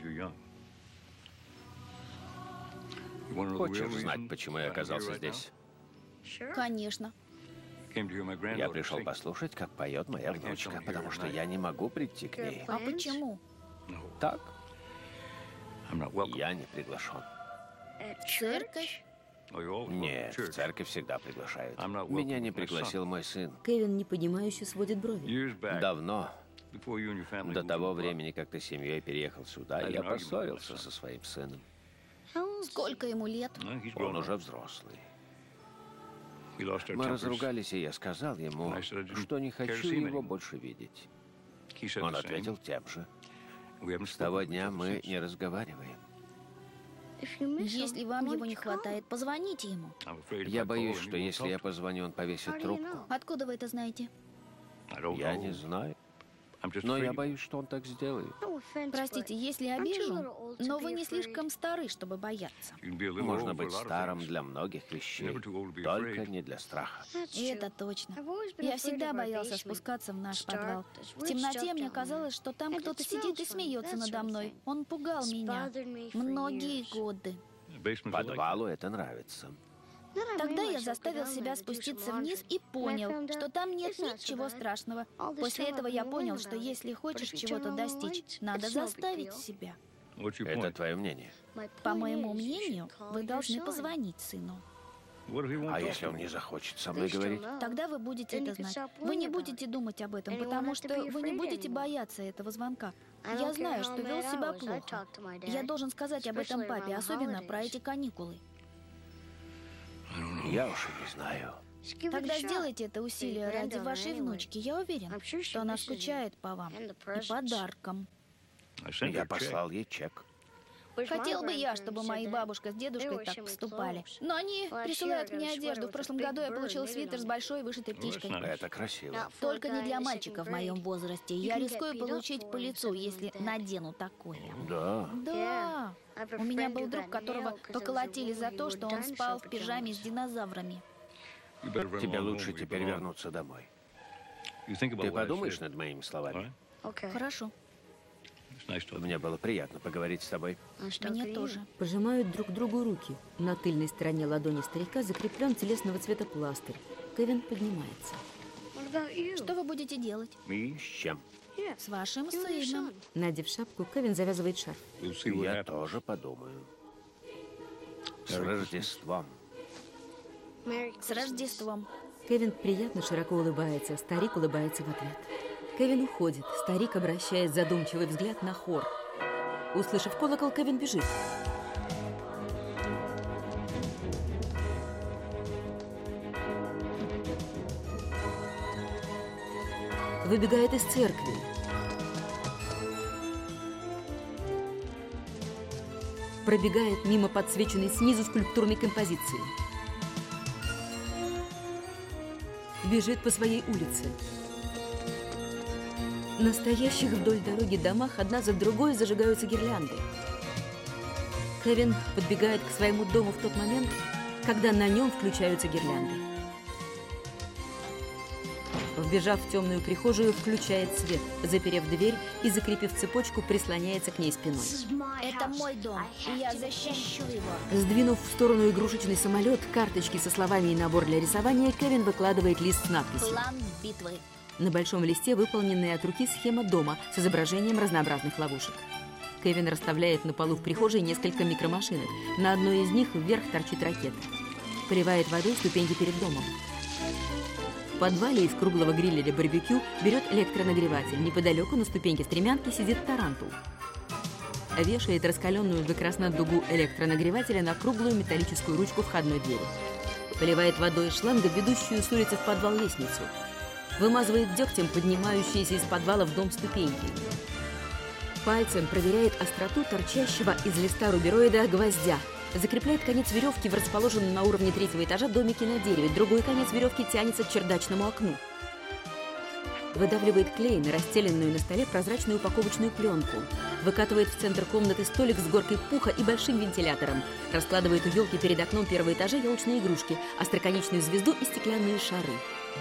Хочешь знать, почему я оказался здесь? Конечно. Я пришел послушать, как поет моя внучка, потому что я не могу прийти к ней. А почему? Так? Я не приглашен. Церковь? Нет, в церковь всегда приглашают. Меня не пригласил мой сын. Кевин непонимающе сводит брови. Давно, до того времени, как ты с семьей переехал сюда, я поссорился со своим сыном. Сколько ему лет? Он уже взрослый. Мы разругались, и я сказал ему, что не хочу его больше видеть. Он ответил тем же. С того дня мы не разговариваем. Если вам его не хватает, позвоните ему. Я боюсь, что если я позвоню, он повесит трубку. Откуда вы это знаете? Я не знаю. Но я боюсь, что он так сделает. Простите, если обижу, но вы не слишком стары, чтобы бояться. Можно быть старым для многих вещей, только не для страха. И это точно. Я всегда боялся спускаться в наш подвал. В темноте мне казалось, что там кто-то сидит и смеется надо мной. Он пугал меня многие годы. Подвалу это нравится. Тогда я заставил себя спуститься вниз и понял, что там нет ничего страшного. После этого я понял, что если хочешь чего-то достичь, надо заставить себя. Это твое мнение? По моему мнению, вы должны позвонить сыну. А если он не захочет со мной говорить? Тогда вы будете это знать. Вы не будете думать об этом, потому что вы не будете бояться этого звонка. Я знаю, что вел себя плохо. Я должен сказать об этом папе, особенно про эти каникулы. Я уж и не знаю. Тогда сделайте это усилие ради вашей внучки. Я уверен, что она скучает по вам и подаркам. Я послал ей чек. Хотел бы я, чтобы мои бабушка с дедушкой так поступали. Но они присылают мне одежду. В прошлом году я получила свитер с большой вышитой птичкой. Это красиво. Только не для мальчика в моем возрасте. Я рискую получить по лицу, если надену такое. Да. Да. У меня был друг, которого поколотили за то, что он спал в пижаме с динозаврами. Тебе лучше теперь вернуться домой. Ты подумаешь над моими словами? Хорошо. Мне было приятно поговорить с тобой. Мне тоже. Пожимают друг другу руки. На тыльной стороне ладони старика закреплен телесного цвета пластырь. Кевин поднимается. Что вы будете делать? С чем? С вашим сыном. Надев шапку, Кевин завязывает шарф. Я тоже подумаю. С Рождеством. С Рождеством. Кевин приятно широко улыбается, старик улыбается в ответ. Кевин уходит, старик обращает задумчивый взгляд на хор. Услышав колокол, Кевин бежит. Выбегает из церкви. Пробегает мимо подсвеченной снизу скульптурной композиции. бежит по своей улице. На стоящих вдоль дороги домах одна за другой зажигаются гирлянды. Кевин подбегает к своему дому в тот момент, когда на нем включаются гирлянды. Вбежав в темную прихожую, включает свет, заперев дверь и, закрепив цепочку, прислоняется к ней спиной. Это мой дом, и я защищу его. Сдвинув в сторону игрушечный самолет, карточки со словами и набор для рисования, Кевин выкладывает лист с надписью. План битвы. На большом листе выполненная от руки схема дома с изображением разнообразных ловушек. Кевин расставляет на полу в прихожей несколько микромашинок. На одной из них вверх торчит ракета. Поливает водой ступеньки перед домом. В подвале из круглого гриля для барбекю берет электронагреватель. Неподалеку на ступеньке стремянки сидит тарантул. Вешает раскаленную до красна дугу электронагревателя на круглую металлическую ручку входной двери. Поливает водой из шланга, ведущую с улицы в подвал лестницу. Вымазывает дегтем поднимающиеся из подвала в дом ступеньки. Пальцем проверяет остроту торчащего из листа рубероида гвоздя. Закрепляет конец веревки в расположенном на уровне третьего этажа домике на дереве. Другой конец веревки тянется к чердачному окну. Выдавливает клей на расстеленную на столе прозрачную упаковочную пленку. Выкатывает в центр комнаты столик с горкой пуха и большим вентилятором. Раскладывает у елки перед окном первого этажа елочные игрушки, остроконечную звезду и стеклянные шары.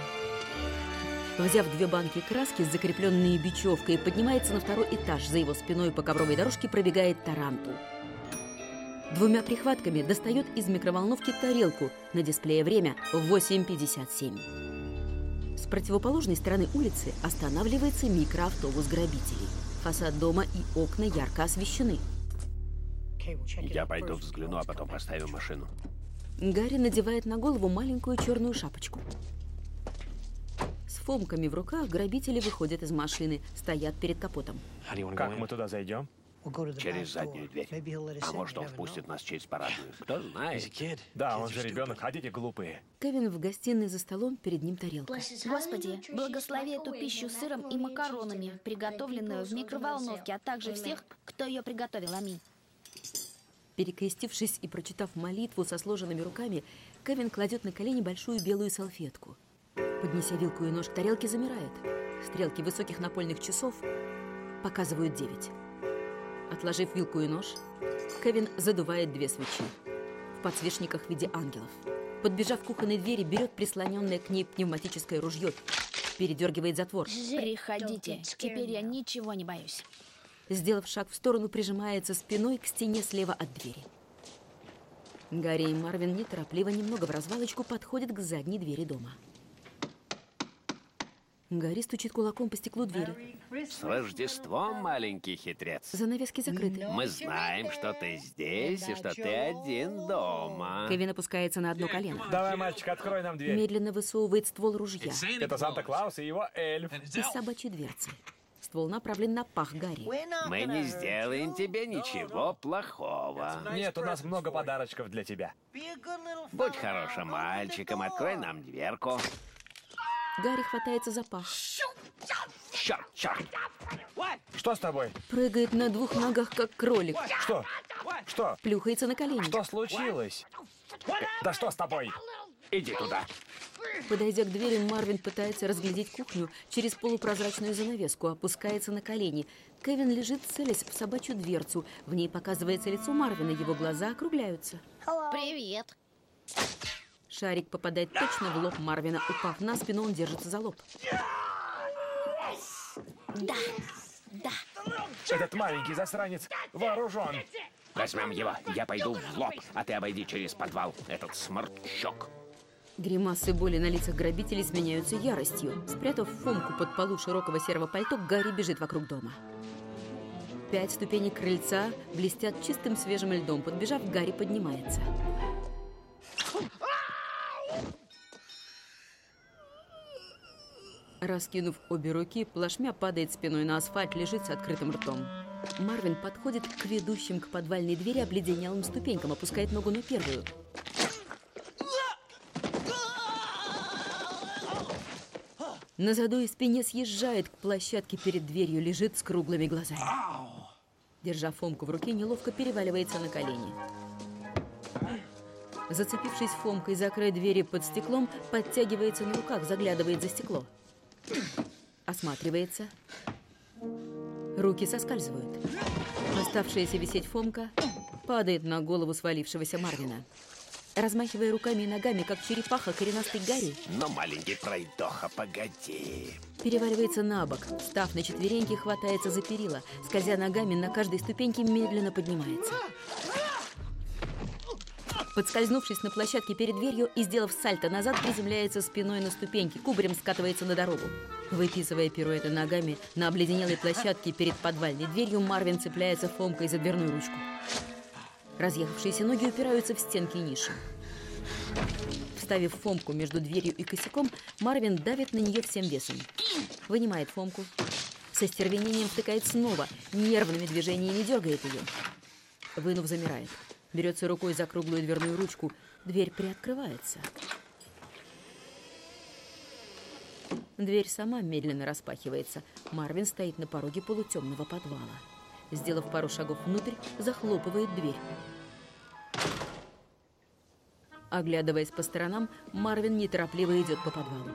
Взяв две банки краски, закрепленные бечевкой, поднимается на второй этаж. За его спиной по ковровой дорожке пробегает тарантул. Двумя прихватками достает из микроволновки тарелку. На дисплее время восемь пятьдесят семь. С противоположной стороны улицы останавливается микроавтобус грабителей. Фасад дома и окна ярко освещены. Я пойду взгляну, а потом поставим машину. Гарри надевает на голову маленькую черную шапочку. С фомками в руках грабители выходят из машины, стоят перед капотом. Как мы туда зайдем? Через заднюю дверь. А может, он впустит нас через парадную. Кто знает. Да, он же ребенок, ходите глупые. Кевин в гостиной за столом, перед ним тарелка. Господи, благослови эту пищу с сыром и макаронами, приготовленную в микроволновке, а также всех, кто ее приготовил. Аминь. Перекрестившись и прочитав молитву со сложенными руками, Кевин кладет на колени большую белую салфетку. Поднеся вилку и нож к тарелке, замирает. Стрелки высоких напольных часов показывают девять. Отложив вилку и нож, Кевин задувает две свечи в подсвечниках в виде ангелов. Подбежав к кухонной двери, берет прислоненное к ней пневматическое ружье, передергивает затвор. Приходите, теперь я ничего не боюсь. Сделав шаг в сторону, прижимается спиной к стене слева от двери. Гарри и Марвин неторопливо, немного в развалочку, подходят к задней двери дома. Гарри стучит кулаком по стеклу двери. С Рождеством, маленький хитрец. Занавески закрыты. Мы знаем, что ты здесь и что ты один дома. Кевин опускается на одно колено. Давай, мальчик, открой нам дверь. Медленно высовывает ствол ружья Это Санта-Клаус и его эльф. из собачьей дверцы. Ствол направлен на пах Гарри. Мы не сделаем тебе ничего плохого. Нет, у нас много подарочков для тебя. Будь хорошим мальчиком, открой нам дверку. Гарри хватается за пах. Черт, черт. Что с тобой? Прыгает на двух ногах, как кролик. Что? Что? Плюхается на колени. Что случилось? Да что с тобой? Иди туда. Подойдя к двери, Марвин пытается разглядеть кухню через полупрозрачную занавеску, опускается на колени. Кевин лежит, целясь в собачью дверцу. В ней показывается лицо Марвина, его глаза округляются. Привет. Шарик попадает точно в лоб Марвина. Упав на спину, он держится за лоб. Да, да. Этот маленький засранец вооружен. Возьмем его. Я пойду в лоб, а ты обойди через подвал. Этот сморчок. Гримасы боли на лицах грабителей сменяются яростью. Спрятав Фомку под полу широкого серого пальто, Гарри бежит вокруг дома. Пять ступеней крыльца блестят чистым свежим льдом. Подбежав, Гарри поднимается. Раскинув обе руки, плашмя падает спиной на асфальт, лежит с открытым ртом. Марвин подходит к ведущим к подвальной двери обледенелым ступенькам, опускает ногу на первую. На заду и спине съезжает к площадке перед дверью, лежит с круглыми глазами. Держа Фомку в руке, неловко переваливается на колени. Зацепившись Фомкой за край двери под стеклом, подтягивается на руках, заглядывает за стекло. Осматривается. Руки соскальзывают. Оставшаяся висеть Фомка падает на голову свалившегося Марвина. Размахивая руками и ногами, как черепаха, коренастый Гарри... Но, маленький пройдоха, погоди. Переваливается на бок, встав на четвереньки, хватается за перила, скользя ногами на каждой ступеньке, медленно поднимается. Подскользнувшись на площадке перед дверью и сделав сальто назад, приземляется спиной на ступеньки, кубарем скатывается на дорогу. Выписывая пируэты ногами на обледенелой площадке перед подвальной дверью, Марвин цепляется Фомкой за дверную ручку. Разъехавшиеся ноги упираются в стенки ниши. Вставив Фомку между дверью и косяком, Марвин давит на нее всем весом. Вынимает Фомку. Со стервенением втыкает снова, нервными движениями дергает ее. Вынув, замирает. Берется рукой за круглую дверную ручку. Дверь приоткрывается. Дверь сама медленно распахивается. Марвин стоит на пороге полутемного подвала. Сделав пару шагов внутрь, захлопывает дверь. Оглядываясь по сторонам, Марвин неторопливо идет по подвалу.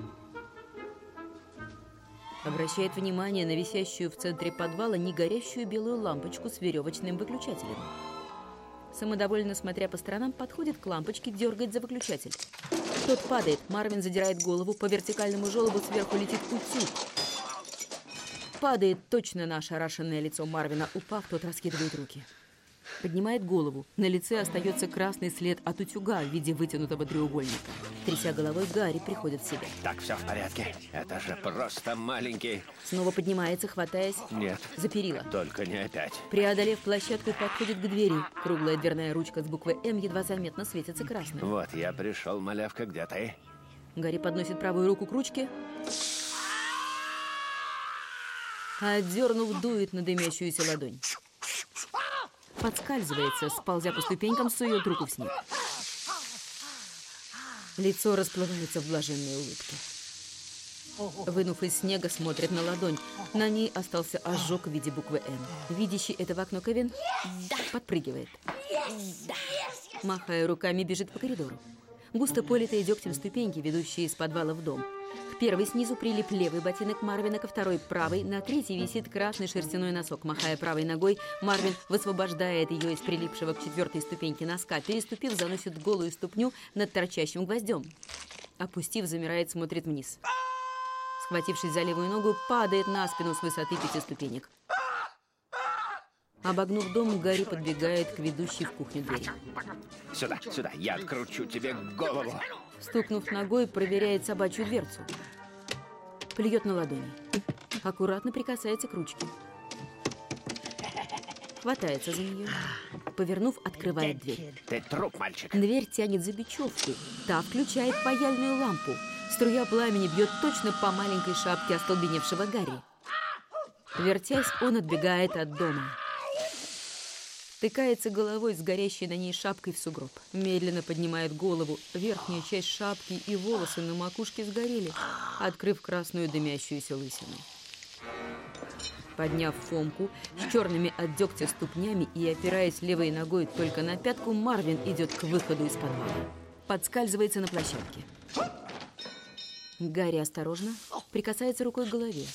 Обращает внимание на висящую в центре подвала негорящую белую лампочку с веревочным выключателем. Самодовольно смотря по сторонам, подходит к лампочке, дергает за выключатель. Тот падает, Марвин задирает голову, по вертикальному желобу сверху летит утюг. Падает точно на ошарашенное лицо Марвина. Упав, тот раскидывает руки. Поднимает голову. На лице остается красный след от утюга в виде вытянутого треугольника. Тряся головой, Гарри приходит в себя. Так, все в порядке. Это же просто маленький. Снова поднимается, хватаясь Нет. за перила. Только не опять. Преодолев площадку, подходит к двери. Круглая дверная ручка с буквой «М» едва заметно светится красным. Вот, я пришел, малявка, где ты? Гарри подносит правую руку к ручке. Отдернув, дует на дымящуюся ладонь. Подскальзывается, сползя по ступенькам, сует руку в снег. Лицо расплывается в блаженной улыбке. Вынув из снега, смотрит на ладонь. На ней остался ожог в виде буквы «М». Видящий это в окно Кевин подпрыгивает. Махая руками, бежит по коридору. Густо политые дегтем ступеньки, ведущие из подвала в дом. К первой снизу прилип левый ботинок Марвина, ко второй правый, на третьей висит красный шерстяной носок. Махая правой ногой, Марвин высвобождает ее из прилипшего к четвертой ступеньке носка. Переступив, заносит голую ступню над торчащим гвоздем. Опустив, замирает, смотрит вниз. Схватившись за левую ногу, падает на спину с высоты пяти ступенек. Обогнув дом, Гарри подбегает к ведущей в кухню двери. Сюда, сюда, я откручу тебе голову. Стукнув ногой, проверяет собачью дверцу. Плюет на ладони. Аккуратно прикасается к ручке. Хватается за нее. Повернув, открывает дверь. Ты труп, мальчик. Дверь тянет за бечевку. Та включает паяльную лампу. Струя пламени бьет точно по маленькой шапке остолбеневшего Гарри. Вертясь, он отбегает от дома. Тыкается головой с горящей на ней шапкой в сугроб. Медленно поднимает голову. Верхняя часть шапки и волосы на макушке сгорели, открыв красную дымящуюся лысину. Подняв Фомку с черными от дегтя ступнями и опираясь левой ногой только на пятку, Марвин идет к выходу из подвала. Подскальзывается на площадке. Гарри осторожно прикасается рукой к голове.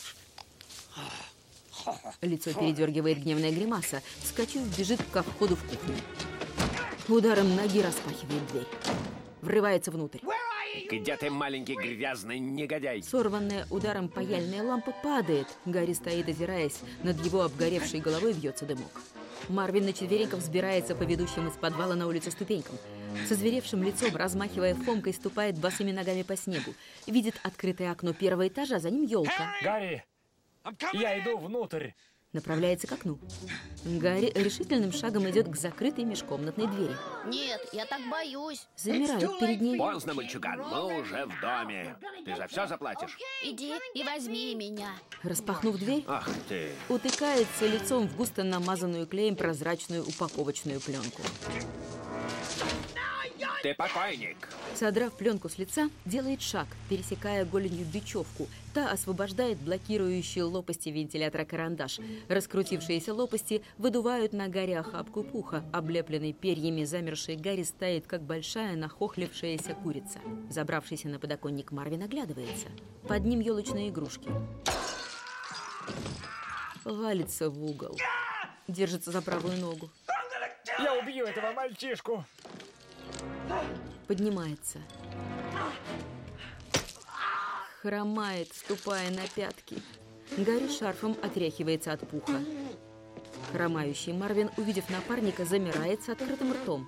Лицо передергивает гневная гримаса. Вскочив, бежит ко входу в кухню. Ударом ноги распахивает дверь. Врывается внутрь. Где ты, маленький грязный негодяй? Сорванная ударом паяльная лампа падает. Гарри стоит, озираясь. Над его обгоревшей головой вьется дымок. Марвин на четвереньках взбирается по ведущим из подвала на улицу ступенькам. Со зверевшим лицом, размахивая Фомкой, ступает босыми ногами по снегу. Видит открытое окно первого этажа, за ним елка. Гарри! Я иду внутрь. Направляется к окну. Гарри решительным шагом идет к закрытой межкомнатной двери. Нет, я так боюсь. Замирает перед ней. Поздно, мальчуган, мы уже в доме. Ты за все заплатишь? Иди и возьми меня. Распахнув дверь, Ах ты. утыкается лицом в густо намазанную клеем прозрачную упаковочную пленку. Ты покойник. Содрав пленку с лица, делает шаг, пересекая голенью бечевку. Та освобождает блокирующие лопасти вентилятора карандаш. Раскрутившиеся лопасти выдувают на Гарри охапку пуха. Облепленный перьями замерший Гарри стоит, как большая нахохлившаяся курица. Забравшийся на подоконник Марвин оглядывается. Под ним елочные игрушки. Валится в угол. Держится за правую ногу. Я убью этого мальчишку! Поднимается. Хромает, ступая на пятки. Гарри шарфом отряхивается от пуха. Хромающий Марвин, увидев напарника, замирает с открытым ртом.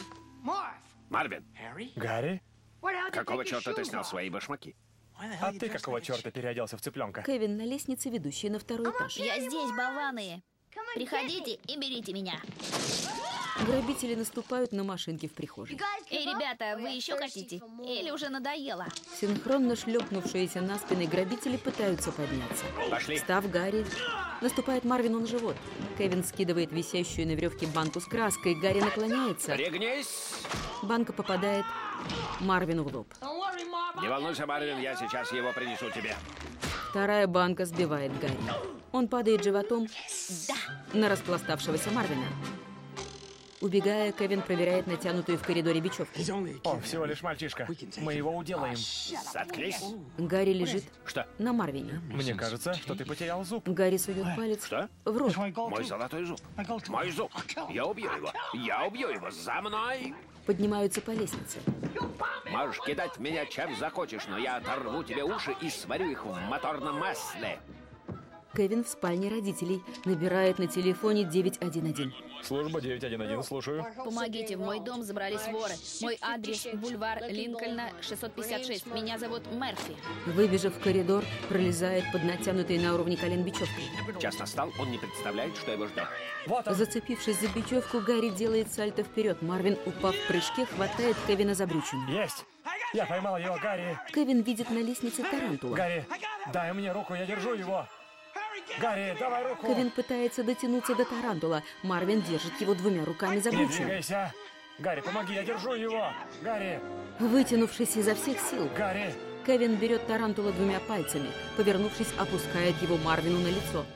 Марвин, Гарри? какого черта ты снял свои башмаки? А ты какого черта переоделся в цыпленка? Кевин на лестнице, ведущей на второй этаж. Я здесь, болваны. Приходите и берите меня. Грабители наступают на машинки в прихожей. Эй, ребята, вы еще хотите? Или уже надоело? Синхронно шлепнувшиеся на спины грабители пытаются подняться. Пошли. Встав, Гарри наступает Марвину на живот. Кевин скидывает висящую на веревке банку с краской. Гарри наклоняется. Пригнись. Банка попадает Марвину в лоб. Не волнуйся, Марвин, я сейчас его принесу тебе. Вторая банка сбивает Гарри. Он падает животом на распластавшегося Марвина. Убегая, Кевин проверяет натянутую в коридоре бечевку. Он всего лишь мальчишка. Мы его уделаем. Заткнись. Гарри лежит Что? на Марвине. Мне кажется, что ты потерял зуб. Гарри сует палец Что? в рот. Мой золотой зуб. Мой зуб. Я убью его. Я убью его. За мной. Поднимаются по лестнице. Можешь кидать в меня чем захочешь, но я оторву тебе уши и сварю их в моторном масле. Кевин в спальне родителей набирает на телефоне девять один один. Служба девять один один, слушаю. Помогите, в мой дом забрались воры. Мой адрес — бульвар Линкольна, шестьсот пятьдесят шесть. Меня зовут Мерфи. Выбежав в коридор, пролезает под натянутой на уровне колен бечевкой. Час настал, он не представляет, что его ждет. Вот он. Зацепившись за бечевку, Гарри делает сальто вперед. Марвин, упав в прыжке, хватает Кевина за брючину. Есть! Я поймал его, Гарри! Кевин видит на лестнице тарантула. Гарри, дай мне руку, я держу его! Гарри, давай руку! Кевин пытается дотянуться до тарантула. Марвин держит его двумя руками за Не брючину. двигайся! Гарри, помоги, я держу его! Гарри! Вытянувшись изо всех сил, Гарри! Кевин берет тарантула двумя пальцами. Повернувшись, опускает его Марвину на лицо.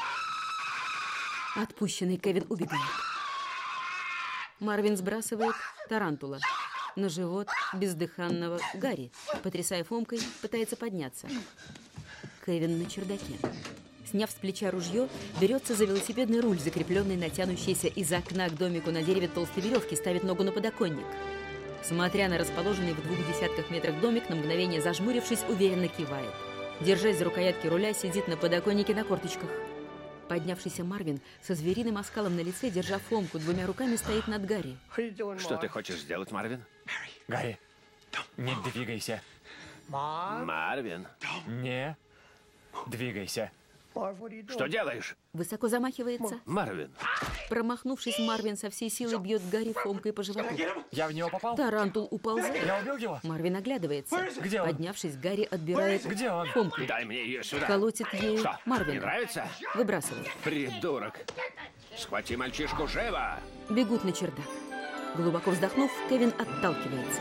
Отпущенный Кевин убегает. Марвин сбрасывает тарантула на живот бездыханного Гарри. Потрясая фомкой, пытается подняться. Кевин на чердаке. Сняв с плеча ружье, берется за велосипедный руль, закрепленный на тянущейся из окна к домику на дереве толстой веревки, ставит ногу на подоконник. Смотря на расположенный в двух десятках метрах домик, на мгновение зажмурившись, уверенно кивает. Держась за рукоятки руля, сидит на подоконнике на корточках. Поднявшийся Марвин со звериным оскалом на лице, держа фомку двумя руками, стоит над Гарри. Что ты хочешь сделать, Марвин? Гарри, не двигайся. Марвин, Не двигайся. что делаешь? Высоко замахивается. Марвин, Промахнувшись, Марвин со всей силы бьет Гарри фомкой по животу. Я в него попал? Тарантул уползает. Я убил его? Марвин оглядывается. Где он? Поднявшись, Гарри отбирает Где он? фомку. дай мне ее сюда. Колотит ею Что, не Марвина. нравится? Выбрасывает. Придурок. Схвати мальчишку живо. Бегут на чердак. Глубоко вздохнув, Кевин отталкивается.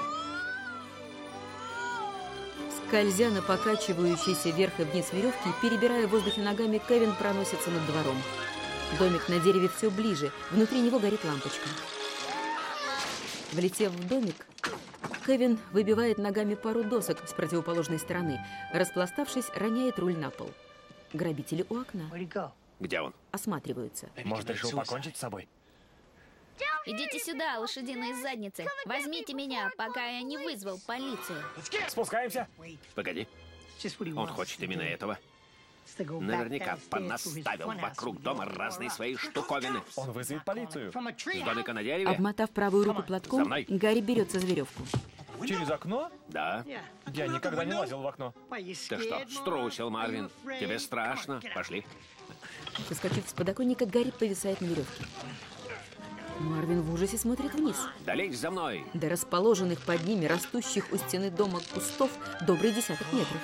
Скользя на покачивающейся вверх и вниз веревки, перебирая в воздухе ногами, Кевин проносится над двором. Домик на дереве все ближе, внутри него горит лампочка. Влетев в домик, Кевин выбивает ногами пару досок с противоположной стороны. Распластавшись, роняет руль на пол. Грабители у окна. Где он? Осматриваются. Может, решил покончить с собой? Идите сюда, лошадиные задницы. Возьмите меня, пока я не вызвал полицию. Спускаемся. Погоди. Он хочет именно этого. Наверняка понаставил вокруг дома разные свои штуковины. Он вызовет полицию. С домика на дереве? Обмотав правую руку За платком, мной. Гарри берется за веревку. Через окно? Да. Я никогда не лазил в окно. Ты что, струсил, Марвин? Тебе страшно? Пошли. Соскочив с подоконника, Гарри повисает на веревке. Марвин в ужасе смотрит вниз. Да лезь за мной. До расположенных под ними, растущих у стены дома кустов, добрый десяток метров.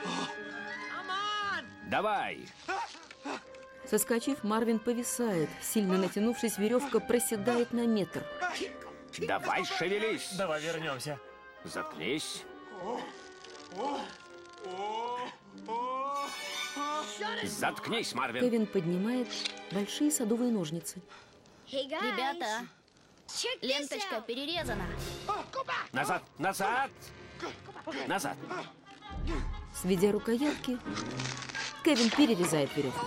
Давай. Соскочив, Марвин повисает. Сильно натянувшись, веревка проседает на метр. Давай шевелись. Давай вернемся. Заткнись. Заткнись, Марвин. Кевин поднимает большие садовые ножницы. Ребята, ленточка перерезана. Назад, назад, назад. Сведя рукоятки, Кевин перерезает веревку.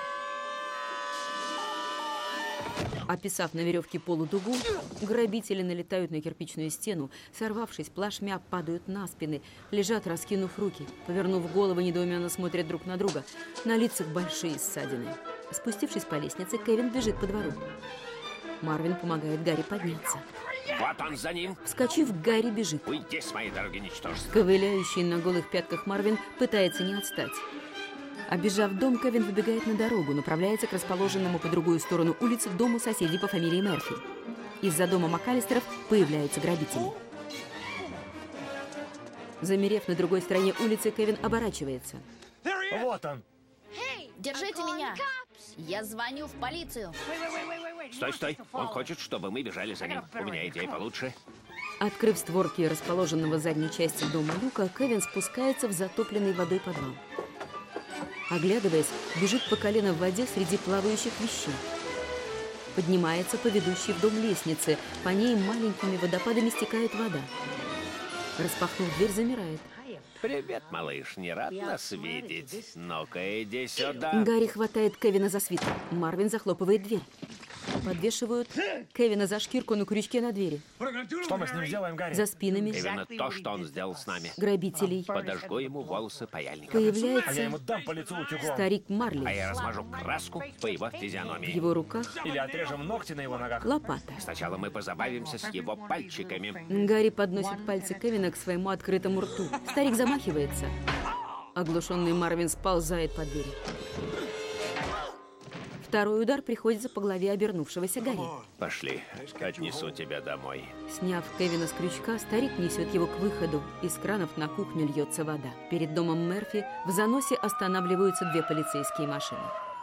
Описав на веревке полудугу, грабители налетают на кирпичную стену, сорвавшись, плашмя падают на спины, лежат, раскинув руки, повернув головы, недоуменно смотрят друг на друга. На лицах большие ссадины. Спустившись по лестнице, Кевин бежит по двору. Марвин помогает Гарри подняться. Вот он за ним. Вскочив, Гарри бежит. Уйди с моей дороги, ничтожество. Ковыляющий на голых пятках Марвин пытается не отстать. Обежав дом, Кевин выбегает на дорогу, направляется к расположенному по другую сторону улицы к дому соседей по фамилии Мерфи. Из-за дома МакАлистеров появляются грабители. Замерев на другой стороне улицы, Кевин оборачивается. Вот он. Держите меня. Я звоню в полицию. Стой, стой. Он хочет, чтобы мы бежали за ним. У меня идея получше. Открыв створки расположенного в задней части дома люка, Кевин спускается в затопленный водой подвал. Оглядываясь, бежит по колено в воде среди плавающих вещей. Поднимается по ведущей в дом лестнице. По ней маленькими водопадами стекает вода. Распахнув дверь, замирает. Привет, малыш. Не рад нас видеть? Ну-ка, иди сюда. Гарри хватает Кевина за свитер. Марвин захлопывает дверь. Подвешивают Кевина за шкирку на крючке на двери. Что мы с ним сделаем, Гарри? За спинами Именно то, что он сделал с нами. грабителей Подожгу ему волосы паяльником. А я появляется ему дам по лицу утюгом. старик А Марли. я размажу краску по его В физиономии. его руках Или отрежем ногти на его ногах. лопата. Сначала мы позабавимся с его пальчиками. Гарри подносит пальцы Кевина к своему открытому рту. Старик замахивается. Оглушенный Марвин сползает по двери. Второй удар приходится по голове обернувшегося Гарри. Пошли, отнесу тебя домой. Сняв Кевина с крючка, старик несет его к выходу. Из кранов на кухню льется вода. Перед домом Мерфи в заносе останавливаются две полицейские машины.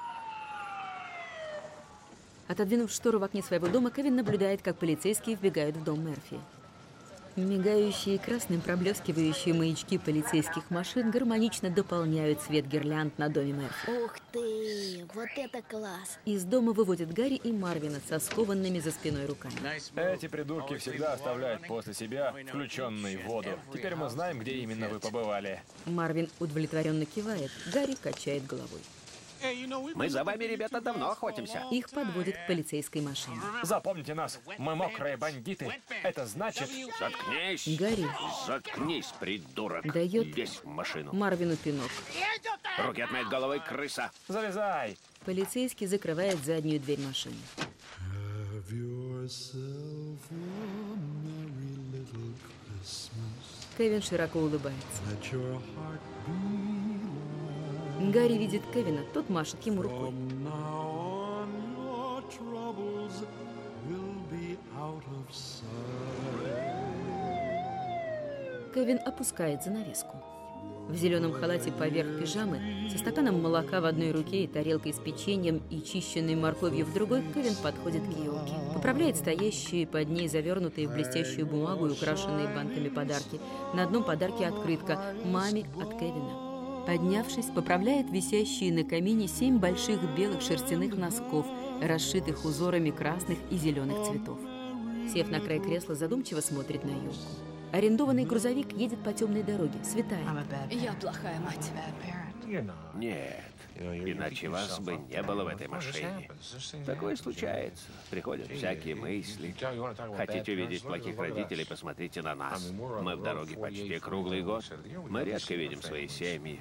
Отодвинув штору в окне своего дома, Кевин наблюдает, как полицейские вбегают в дом Мерфи. Мигающие красным проблескивающие маячки полицейских машин гармонично дополняют цвет гирлянд на доме Мерфи. Ух ты, вот это класс. Из дома выводят Гарри и Марвина со скованными за спиной руками. Эти придурки всегда оставляют после себя включенный в воду. Теперь мы знаем, где именно вы побывали. Марвин удовлетворенно кивает, Гарри качает головой. Мы за вами, ребята, давно охотимся. Их подводят к полицейской машине. Запомните нас, мы мокрые бандиты. Это значит... Заткнись! Гарри Заткнись, придурок! дает Лезь в машину. Марвину пинок. Руки от моей головы, крыса! Залезай! Полицейский закрывает заднюю дверь машины. Have yourself a merry little Christmas. Кевин широко улыбается. Let your heart be Гарри видит Кевина, тот машет ему рукой. from now on. Your troubles will be out of sight. Кевин опускает занавеску. В зеленом халате поверх пижамы, со стаканом молока в одной руке и тарелкой с печеньем и чищенной морковью в другой, Кевин подходит к елке. Поправляет стоящие под ней завернутые в блестящую бумагу и украшенные бантами подарки. На одном подарке открытка «Маме от Кевина». Поднявшись, поправляет висящие на камине семь больших белых шерстяных носков, расшитых узорами красных и зеленых цветов. Сев на край кресла, задумчиво смотрит на елку. Арендованный грузовик едет по темной дороге, светает. Я плохая мать. Нет, иначе вас бы не было в этой машине. Такое случается. Приходят всякие мысли. Хотите увидеть плохих родителей, посмотрите на нас. Мы в дороге почти круглый год. Мы редко видим свои семьи.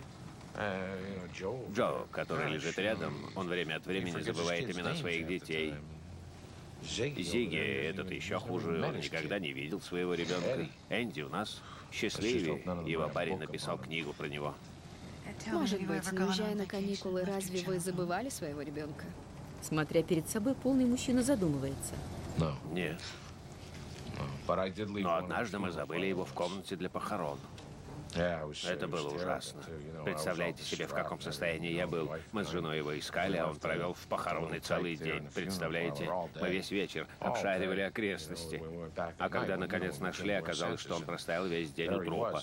Джо, который лежит рядом, он время от времени забывает имена своих детей. Зиги, этот еще хуже, он никогда не видел своего ребенка. Энди у нас счастливее, его парень написал книгу про него. Может быть, уезжая на каникулы, разве вы забывали своего ребенка? Смотря перед собой, полный мужчина задумывается. Нет. Но однажды мы забыли его в комнате для похорон. Это было ужасно. Представляете себе, в каком состоянии я был? Мы с женой его искали, а он провел в похоронный целый день. Представляете? Мы весь вечер обшаривали окрестности. А когда наконец нашли, оказалось, что он простоял весь день у трупа.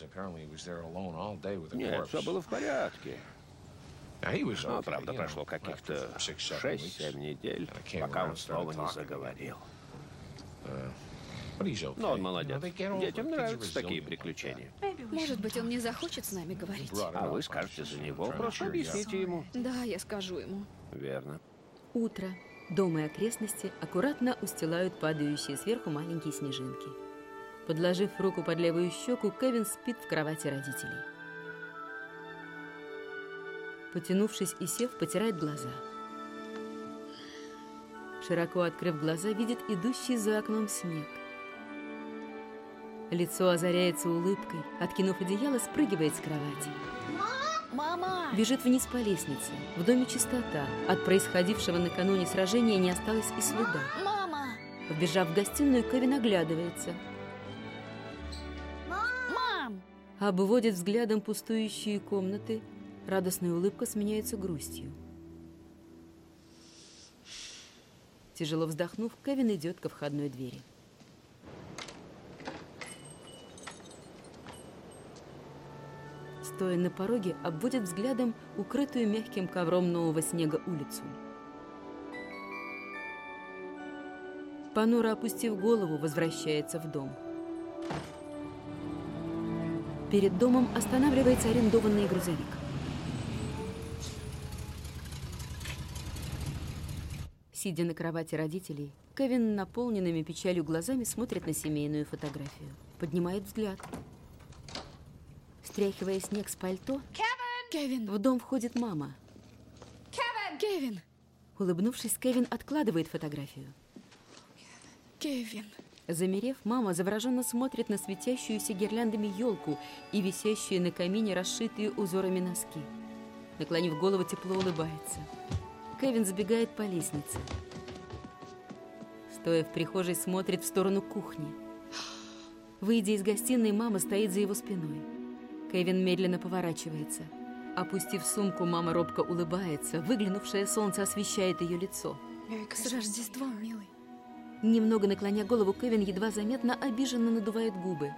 Нет, все было в порядке. Но, правда, прошло каких-то шесть-семь недель, пока он снова не заговорил. Но он молодец. Детям нравятся такие приключения. Может быть, он не захочет с нами говорить. А вы скажете за него, просто объясните ему. Да, я скажу ему. Верно. Утро. Дом и окрестности аккуратно устилают падающие сверху маленькие снежинки. Подложив руку под левую щеку, Кевин спит в кровати родителей. Потянувшись и сев, потирает глаза. Широко открыв глаза, видит идущий за окном снег. Лицо озаряется улыбкой. Откинув одеяло, спрыгивает с кровати. Мама! Бежит вниз по лестнице. В доме чистота. От происходившего накануне сражения не осталось и следа. Мама! Вбежав в гостиную, Кевин оглядывается. Мам! Обводит взглядом пустующие комнаты. Радостная улыбка сменяется грустью. Тяжело вздохнув, Кевин идет ко входной двери. Стоя на пороге, обводит взглядом укрытую мягким ковром нового снега улицу. Понуро опустив голову, возвращается в дом. Перед домом останавливается арендованный грузовик. Сидя на кровати родителей, Кевин наполненными печалью глазами смотрит на семейную фотографию. Поднимает взгляд. Стряхивая снег с пальто, Кевин! в дом входит мама. Кевин! Улыбнувшись, Кевин откладывает фотографию. Кевин! Замерев, мама завороженно смотрит на светящуюся гирляндами елку и висящие на камине расшитые узорами носки. Наклонив голову, тепло улыбается. Кевин сбегает по лестнице. Стоя в прихожей, смотрит в сторону кухни. Выйдя из гостиной, мама стоит за его спиной. Кевин медленно поворачивается. Опустив сумку, мама робко улыбается. Выглянувшее солнце освещает ее лицо. С Рождеством, милый. Немного наклоня голову, Кевин едва заметно обиженно надувает губы.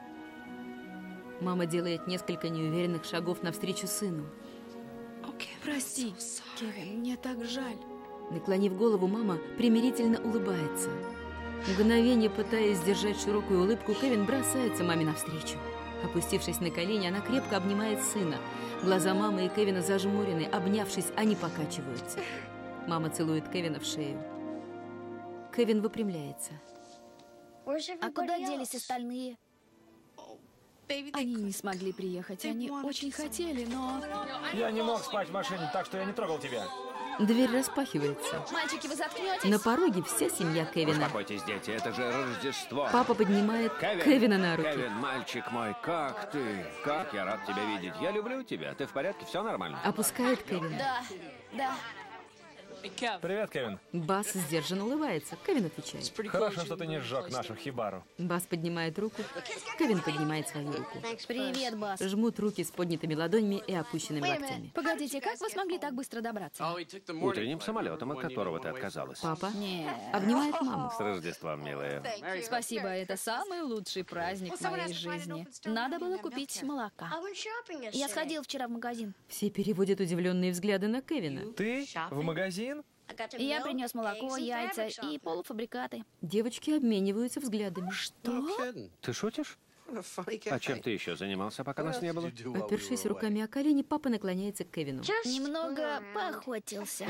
Мама делает несколько неуверенных шагов навстречу сыну. Прости, Кевин, мне так жаль. Наклонив голову, мама примирительно улыбается. Мгновение пытаясь сдержать широкую улыбку, Кевин бросается маме навстречу. Опустившись на колени, она крепко обнимает сына. Глаза мамы и Кевина зажмурены, обнявшись, они покачиваются. Мама целует Кевина в шею. Кевин выпрямляется. А куда делись остальные? Они не смогли приехать. Они очень хотели, но... Я не мог спать в машине, так что я не трогал тебя. Дверь распахивается. Мальчики, вы заткнетесь? На пороге вся семья Кевина. Успокойтесь, дети, это же Рождество. Папа поднимает Кевин, Кевина на руки. Кевин, мальчик мой, как ты? Как я рад тебя видеть. Я люблю тебя. Ты в порядке? Все нормально? Опускает Кевина. Да, да. Привет, Кевин. Бас сдержанно улыбается. Кевин отвечает. Хорошо, что ты не сжег нашу хибару. Бас поднимает руку. Кевин поднимает свою руку. Привет, Бас. Жмут руки с поднятыми ладонями и опущенными локтями. Погодите, как вы смогли так быстро добраться? Утренним самолетом, от которого ты отказалась. Папа Нет. обнимает маму. С Рождеством, милая. Спасибо, это самый лучший праздник в моей жизни. Надо было купить молока. Я сходил вчера в магазин. Все переводят удивленные взгляды на Кевина. Ты? В магазин? Я принес молоко, яйца и полуфабрикаты. Девочки обмениваются взглядами. Что? Ты шутишь? А чем ты еще занимался, пока нас не было? Опершись руками о колени, папа наклоняется к Кевину. Немного поохотился.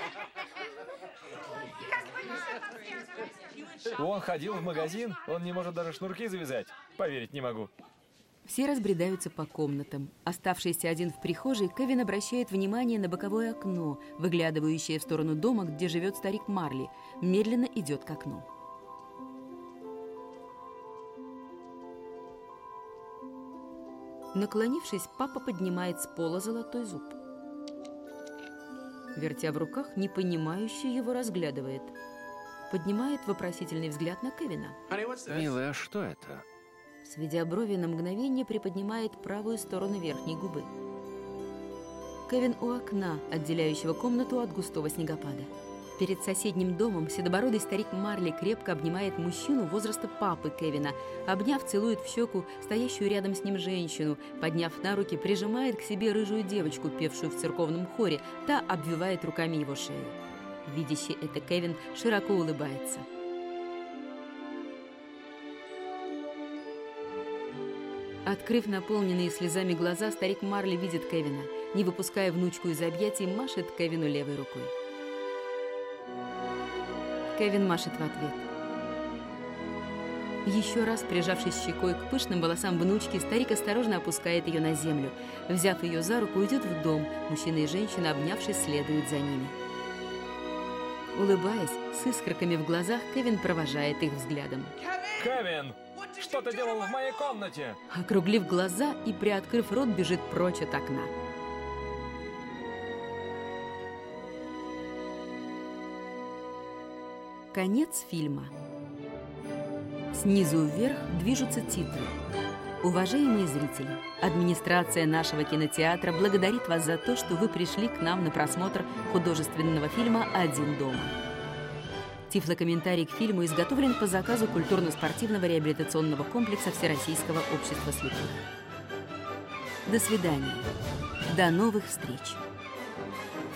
Он ходил в магазин? Он не может даже шнурки завязать? Поверить не могу. Все разбредаются по комнатам. Оставшийся один в прихожей, Кевин обращает внимание на боковое окно, выглядывающее в сторону дома, где живет старик Марли. Медленно идет к окну. Наклонившись, папа поднимает с пола золотой зуб. Вертя в руках, непонимающе его разглядывает. Поднимает вопросительный взгляд на Кевина. Милая, а что это? Сведя брови, на мгновение приподнимает правую сторону верхней губы. Кевин у окна, отделяющего комнату от густого снегопада. Перед соседним домом седобородый старик Марли крепко обнимает мужчину возраста папы Кевина. Обняв, целует в щеку стоящую рядом с ним женщину. Подняв на руки, прижимает к себе рыжую девочку, певшую в церковном хоре. Та обвивает руками его шею. Видящий это Кевин широко улыбается. Открыв наполненные слезами глаза, старик Марли видит Кевина. Не выпуская внучку из объятий, машет Кевину левой рукой. Кевин машет в ответ. Еще раз, прижавшись щекой к пышным волосам внучки, старик осторожно опускает ее на землю. Взяв ее за руку, идет в дом. Мужчина и женщина, обнявшись, следуют за ними. Улыбаясь, с искорками в глазах, Кевин провожает их взглядом. Кевин! Что ты делал в моей комнате? Округлив глаза и приоткрыв рот, бежит прочь от окна. Конец фильма. Снизу вверх движутся титры. Уважаемые зрители, администрация нашего кинотеатра благодарит вас за то, что вы пришли к нам на просмотр художественного фильма «Один дома». Тифлокомментарий к фильму изготовлен по заказу культурно-спортивного реабилитационного комплекса Всероссийского общества слепых. До свидания. До новых встреч.